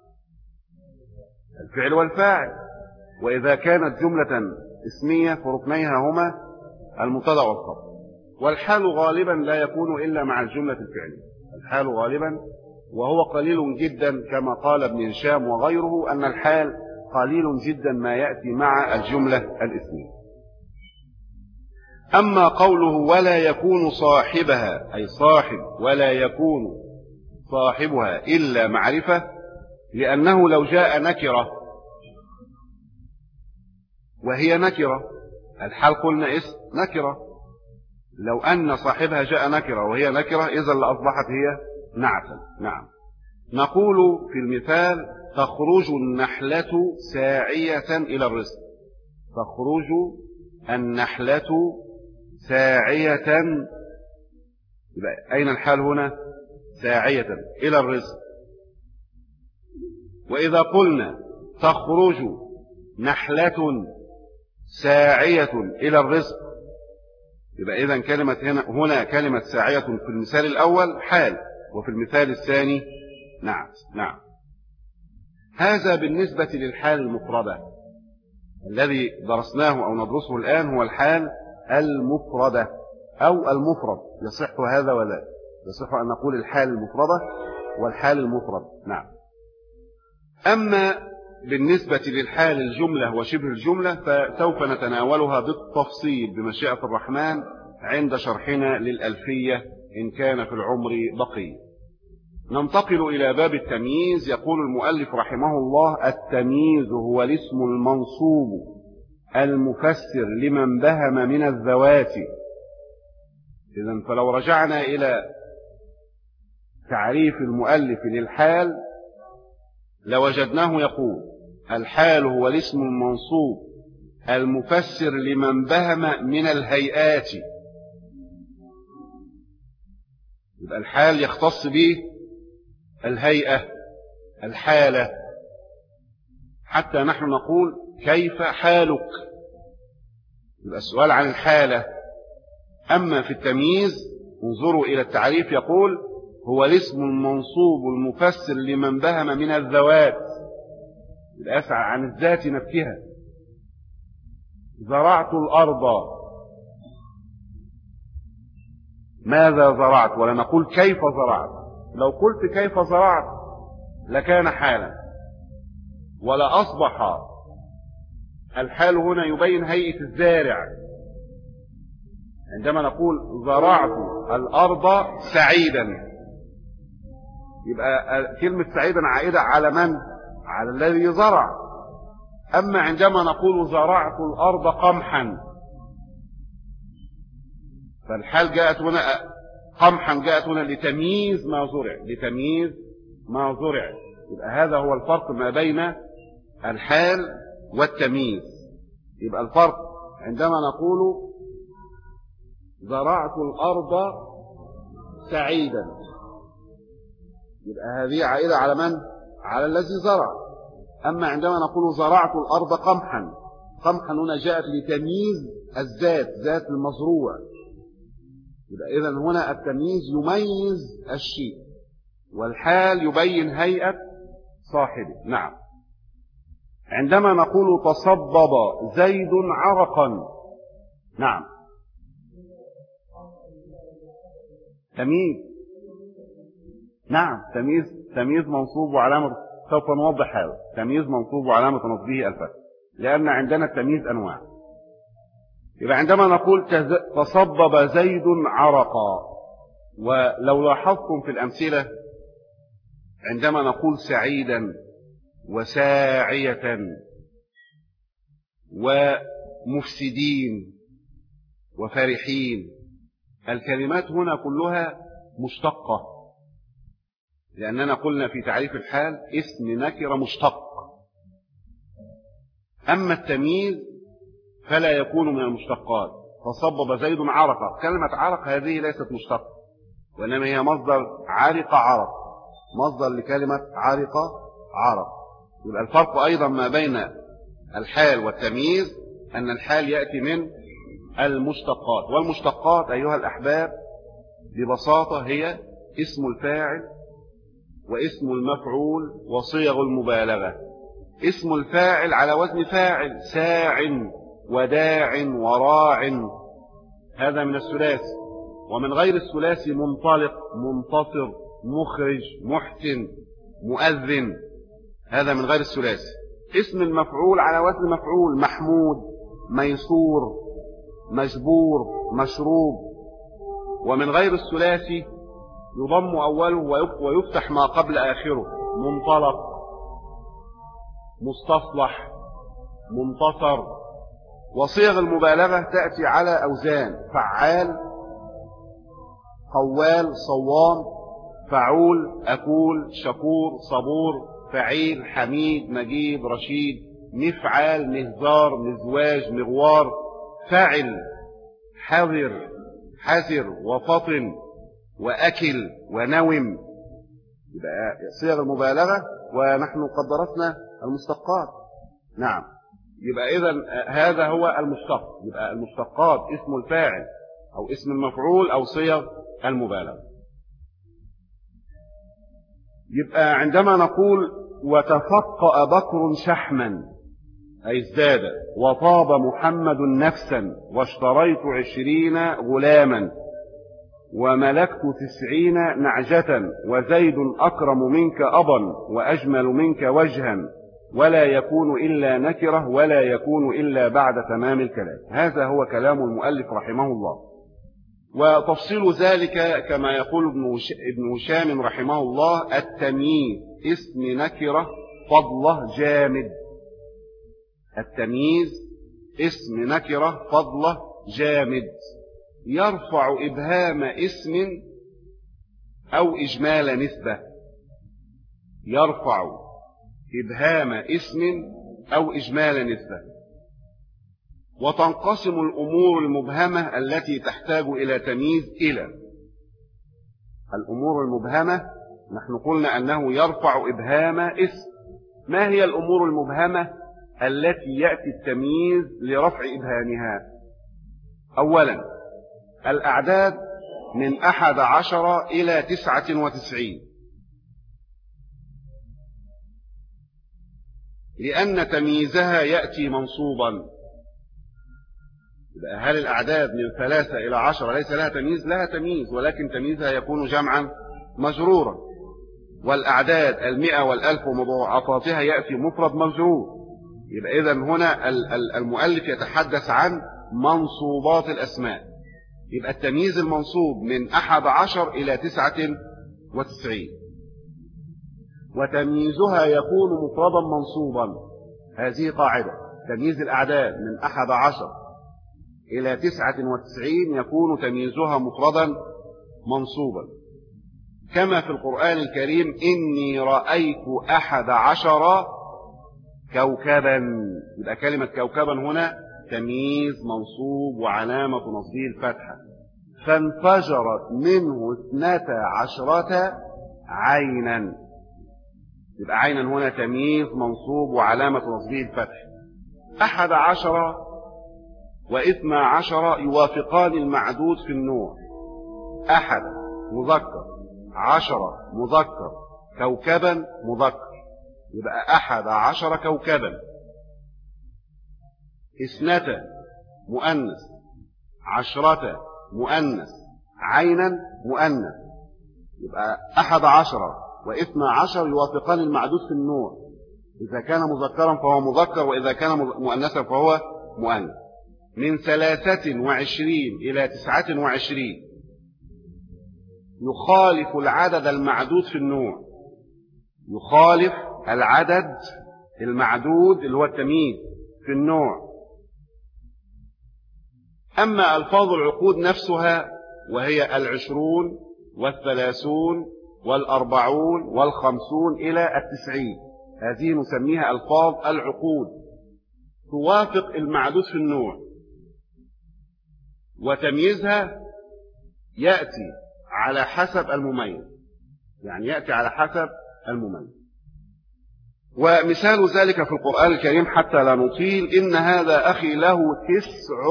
الفعل والفاعل، وإذا كانت جملة اسمية فركنيها هما المبتدأ والخبر. والحال غالبا لا يكون إلا مع الجملة الفعلية، الحال غالبا، وهو قليل جدا كما قال ابن هشام وغيره أن الحال قليل جدا ما يأتي مع الجملة الاسمية. أما قوله: ولا يكون صاحبها، أي صاحب ولا يكون صاحبها إلا معرفة، لأنه لو جاء نكرة وهي نكرة، الحال قلنا اسم نكرة، لو أن صاحبها جاء نكرة وهي نكرة إذا لأصبحت هي نعتا. نعم. نقول في المثال: تخرج النحلة ساعية إلى الرزق. تخرج النحلة ساعية، يبقى أين الحال هنا؟ ساعية إلى الرزق. وإذا قلنا تخرج نحلة ساعية إلى الرزق، يبقى إذن كلمة هنا, هنا كلمة ساعية في المثال الأول حال، وفي المثال الثاني نعم. نعم. هذا بالنسبة للحال المفردة. الذي درسناه أو ندرسه الآن هو الحال المفردة أو المفرد، يصح هذا ولا يصح أن نقول الحال المفردة والحال المفرد. نعم. أما بالنسبة للحال الجملة وشبه الجملة فسوف نتناولها بالتفصيل بمشيئة الرحمن عند شرحنا للألفية إن كان في العمر بقي. ننتقل إلى باب التمييز. يقول المؤلف رحمه الله: التمييز هو الاسم المنصوب المفسر لمن بهم من الذوات. إذن فلو رجعنا إلى تعريف المؤلف للحال لوجدناه يقول: الحال هو الاسم المنصوب المفسر لمن بهم من الهيئات. يبقى الحال يختص به الهيئة، الحالة. حتى نحن نقول: كيف حالك؟ يبقى السؤال عن الحالة. أما في التمييز انظروا إلى التعريف، يقول: هو الاسم المنصوب المفسر لمن بهم من الذوات، يسعى عن الذات نفسها. زرعت الأرض، ماذا زرعت؟ ولا نقول كيف زرعت. لو قلت كيف زرعت لكان حالا، ولا أصبح الحال هنا يبين هيئة الزارع. عندما نقول زرعت الأرض سعيدا، يبقى كلمة سعيدا عائدة على من؟ على الذي زرع. أما عندما نقول زرعت الأرض قمحا، فالحال جاءت هنا قمحا، جاءت هنا لتمييز ما زرع، لتمييز ما زرع. يبقى هذا هو الفرق ما بين الحال والتمييز. يبقى الفرق عندما نقول زرعت الأرض سعيدا، يبقى هذه عائدة على من؟ على الذي زرع. أما عندما نقول زرعت الأرض قمحا، قمحا هنا جاءت لتمييز الذات، ذات المزروع. يبقى إذن هنا التمييز يميز الشيء، والحال يبين هيئة صاحبه. نعم. عندما نقول تصبب زيد عرقا، نعم، تمييز. نعم، تمييز تمييز منصوب وعلامة، سوف نوضح هذا. تمييز منصوب وعلامة نصبه الفتح، لأن عندنا التمييز أنواع. يبقى عندما نقول تصبب زيد عرقا، ولو لاحظتم في الأمثلة عندما نقول سعيدا وساعية ومفسدين وفرحين، الكلمات هنا كلها مشتقة، لأننا قلنا في تعريف الحال اسم نكرة مشتق. أما التمييز فلا يكون من المشتقات. تصبب زيد عرقا، كلمة عرق هذه ليست مشتقة، وإنما هي مصدر عرق عرق، مصدر لكلمة عرق عرق. يبقى الفرق أيضا ما بين الحال والتمييز أن الحال يأتي من المشتقات، والمشتقات أيها الأحباب ببساطة هي اسم الفاعل واسم المفعول وصيغ المبالغة. اسم الفاعل على وزن فاعل، ساع وداع وراع، هذا من الثلاثي. ومن غير الثلاثي منطلق، منتصر، مخرج، محسن، مؤذن، هذا من غير الثلاثي. اسم المفعول على وزن مفعول، محمود، ميسور، مجبور، مشروب. ومن غير الثلاثي يضم أوله ويفتح ما قبل آخره، منطلق، مستصلح، منتصر. وصيغ المبالغة تأتي على أوزان، فعال، قوال، صوام، فعول، أكول، شكور، صبور، فعيل، حميد، مجيد، رشيد، مفعال، مهزار، مزواج، مغوار، فاعل، حذر، حذر، وفطن، وأكل، ونوم. يبقى صيغ المبالغة، ونحن قد درسنا المشتقات. نعم. يبقى إذن هذا هو المشتق. يبقى المشتقات اسم الفاعل أو اسم المفعول أو صيغ المبالغة. يبقى عندما نقول وتفقأ بكر شحما أي ازداد، وطاب محمد نفسا، واشتريت عشرين غلاما، وملكت تسعين نعجة، وزيد أكرم منك أبا، وأجمل منك وجها، ولا يكون إلا نكرة، ولا يكون إلا بعد تمام الكلام. هذا هو كلام المؤلف رحمه الله. وتفصيل ذلك كما يقول ابن هشام رحمه الله: التمييز اسم نكرة فضله جامد. التمييز اسم نكرة فضله جامد، يرفع إبهام اسم أو إجمال نسبة. يرفع إبهام اسم أو إجمال نسبة. وتنقسم الأمور المبهمة التي تحتاج إلى تمييز إلى الأمور المبهمة. نحن قلنا أنه يرفع إبهام اسم. ما هي الأمور المبهمة التي يأتي التمييز لرفع إبهامها؟ أولا الأعداد من أحد عشر إلى تسعة وتسعين، لأن تمييزها يأتي منصوبا. هل الأعداد من ثلاثة إلى عشرة ليس لها تمييز؟ لها تمييز، ولكن تمييزها يكون جمعا مجرورا. والأعداد المئة والألف ومضاعفاتها يأتي مفرد مجرور. يبقى إذن هنا المؤلف يتحدث عن منصوبات الأسماء. يبقى التمييز المنصوب من أحد عشر إلى تسعة وتسعين، وتمييزها يكون مفردا منصوبا. هذه قاعدة. تمييز الأعداد من أحد عشر إلى تسعة وتسعين يكون تمييزها مفردا منصوبا، كما في القرآن الكريم: إني رأيت أحد عشر كوكبا. يبقى كلمة كوكبا هنا تمييز منصوب وعلامة نصبه الفتحة. فانفجرت منه اثنتا عشرة عينا. يبقى عينا هنا تمييز منصوب وعلامة نصبه الفتح. أحد عشر واثنى عشر يوافقان المعدود في النوع. أحد مذكر، عشرة مذكر، كوكبا مذكر. يبقى أحد عشر كوكبا. اثنتا مؤنث، عشرة مؤنث، عينا مؤنث. يبقى أحد عشر واثنى عشر يوافقان المعدود في النوع. إذا كان مذكرا فهو مذكر، وإذا كان مؤنثا فهو مؤنث. من ثلاثة وعشرين إلى تسعة وعشرين يخالف العدد المعدود في النوع. يخالف العدد المعدود اللي هو التمييز في النوع. أما ألفاظ العقود نفسها وهي العشرون والثلاثون والأربعون والخمسون إلى التسعين، هذه نسميها ألفاظ العقود، توافق المعدود في النوع، وتمييزها يأتي على حسب المميز. يعني يأتي على حسب المميز. ومثال ذلك في القرآن الكريم حتى لا نطيل: إن هذا أخي له تسع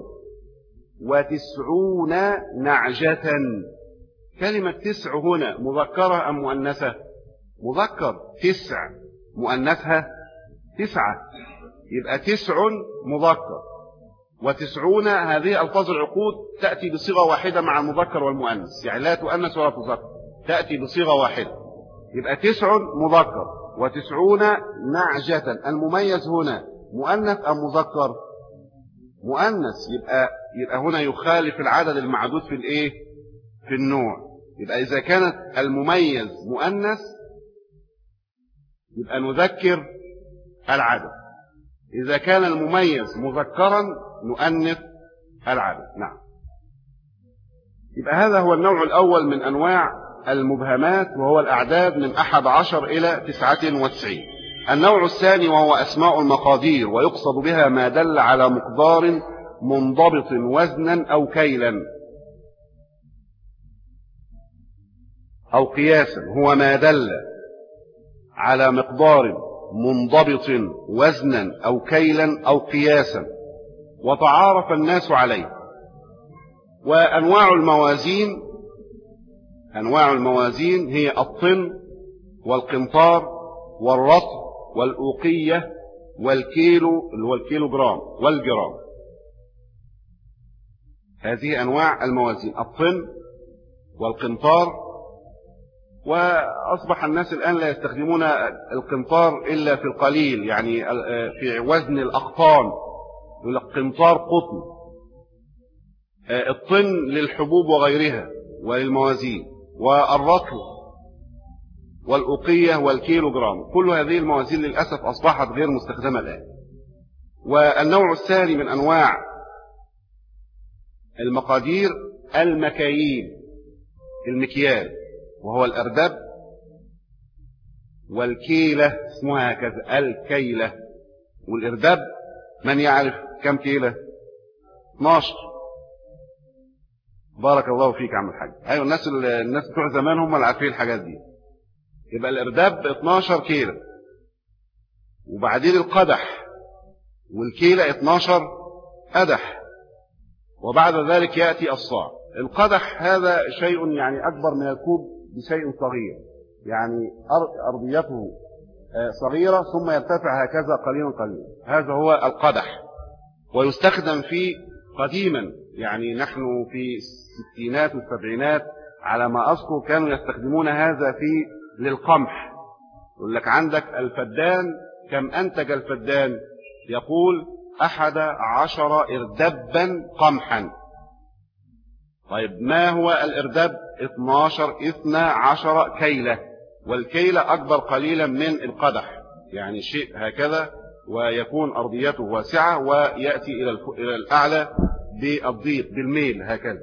وتسعون نعجة. كلمة تسع هنا مذكرة أم مؤنثة؟ مذكر. تسع مؤنثها تسعة، يبقى تسع مذكر. وتسعون هذه ألفاظ العقود تأتي بصيغة واحدة مع المذكر والمؤنث، يعني لا تؤنث ولا تذكر، تأتي بصيغة واحدة. يبقى تسع مذكر وتسعون نعجة. المميز هنا مؤنث أم مذكر؟ مؤنث. يبقى يبقى هنا يخالف العدد المعدود في الايه؟ في النوع. يبقى إذا كانت المميز مؤنث يبقى نذكر العدد، إذا كان المميز مذكرا نؤنث العدد. نعم. يبقى هذا هو النوع الأول من أنواع المبهمات، وهو الأعداد من أحد عشر إلى تسعة وتسعين. النوع الثاني وهو أسماء المقادير، ويقصد بها ما دل على مقدار منضبط وزنا أو كيلا أو قياسا. هو ما دل على مقدار منضبط وزنا أو كيلا أو قياسا وتعارف الناس عليه. وأنواع الموازين، أنواع الموازين هي الطن والقنطار والرطل والأوقية والكيلو اللي هو الكيلو جرام والجرام. هذه أنواع الموازين: الطن والقنطار. وأصبح الناس الآن لا يستخدمون القنطار إلا في القليل، يعني في وزن الأقطان، يقول لك قنطار قطن. الطن للحبوب وغيرها وللموازين، والرطل والأوقية والكيلو جرام. كل هذه الموازين للأسف أصبحت غير مستخدمة الآن. والنوع الثاني من أنواع المقادير المكاييل، المكيال، وهو الأردب والكيلة، اسمها هكذا الكيلة. والأردب من يعرف كم كيلة؟ اثناشر. بارك الله فيك يا عم الحاج. أيوة، الناس الناس بتوع زمان هم اللي عارفين الحاجات دي. يبقى الأردب اثناشر كيلة، وبعدين القدح والكيلة اثناشر قدح، وبعد ذلك يأتي الصاع. القدح هذا شيء يعني أكبر من الكوب بشيء صغير، يعني أرضيته صغيرة ثم يرتفع هكذا قليلا قليلا. هذا هو القدح، ويستخدم فيه قديما، يعني نحن في الستينات والسبعينات على ما أذكر كانوا يستخدمون هذا في للقمح. يقول لك عندك الفدان كم أنتج الفدان؟ يقول أحد عشر إردبا قمحا. طيب ما هو الإردب؟ اثناشر اثنى عشر كيلة، والكيلة أكبر قليلا من القدح، يعني شيء هكذا، ويكون أرضيته واسعة ويأتي إلى الأعلى بالضيق بالميل هكذا.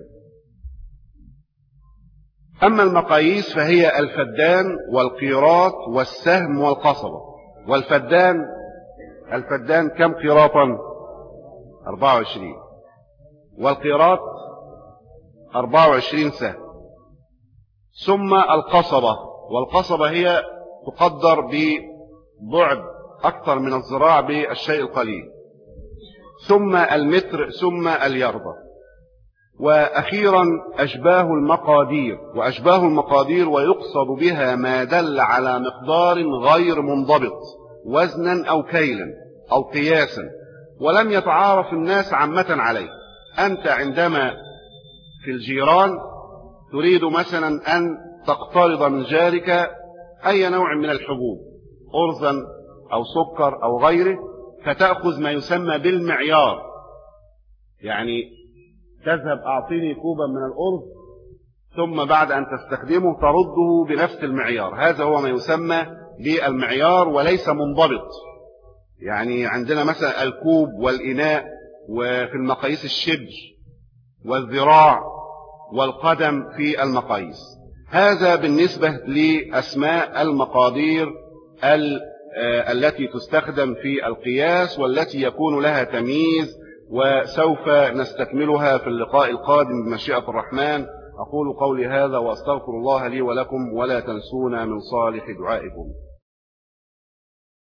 أما المقاييس فهي الفدان والقيراط والسهم والقصبة. والفدان الفدان كم قيراطا؟ أربعة وعشرين. والقيراط أربعة وعشرين سهم. ثم القصبة، والقصبة هي تقدر ببعد أكثر من الذراع بالشيء القليل. ثم المتر، ثم اليربة. وأخيرا أشباه المقادير، وأشباه المقادير ويقصد بها ما دل على مقدار غير منضبط وزنا أو كيلا أو قياسا ولم يتعارف الناس عامة عليه. أنت عندما في الجيران تريد مثلا أن تقترض من جارك أي نوع من الحبوب، أرزا أو سكر أو غيره، فتأخذ ما يسمى بالمعيار، يعني تذهب أعطيني كوبا من الأرز ثم بعد أن تستخدمه ترده بنفس المعيار. هذا هو ما يسمى بالمعيار وليس منضبط. يعني عندنا مثلا الكوب والإناء، وفي المقاييس الشبر والذراع والقدم في المقاييس. هذا بالنسبة لأسماء المقادير التي تستخدم في القياس والتي يكون لها تمييز، وسوف نستكملها في اللقاء القادم بمشيئة الرحمن. أقول قولي هذا وأستغفر الله لي ولكم، ولا تنسونا من صالح دعائكم.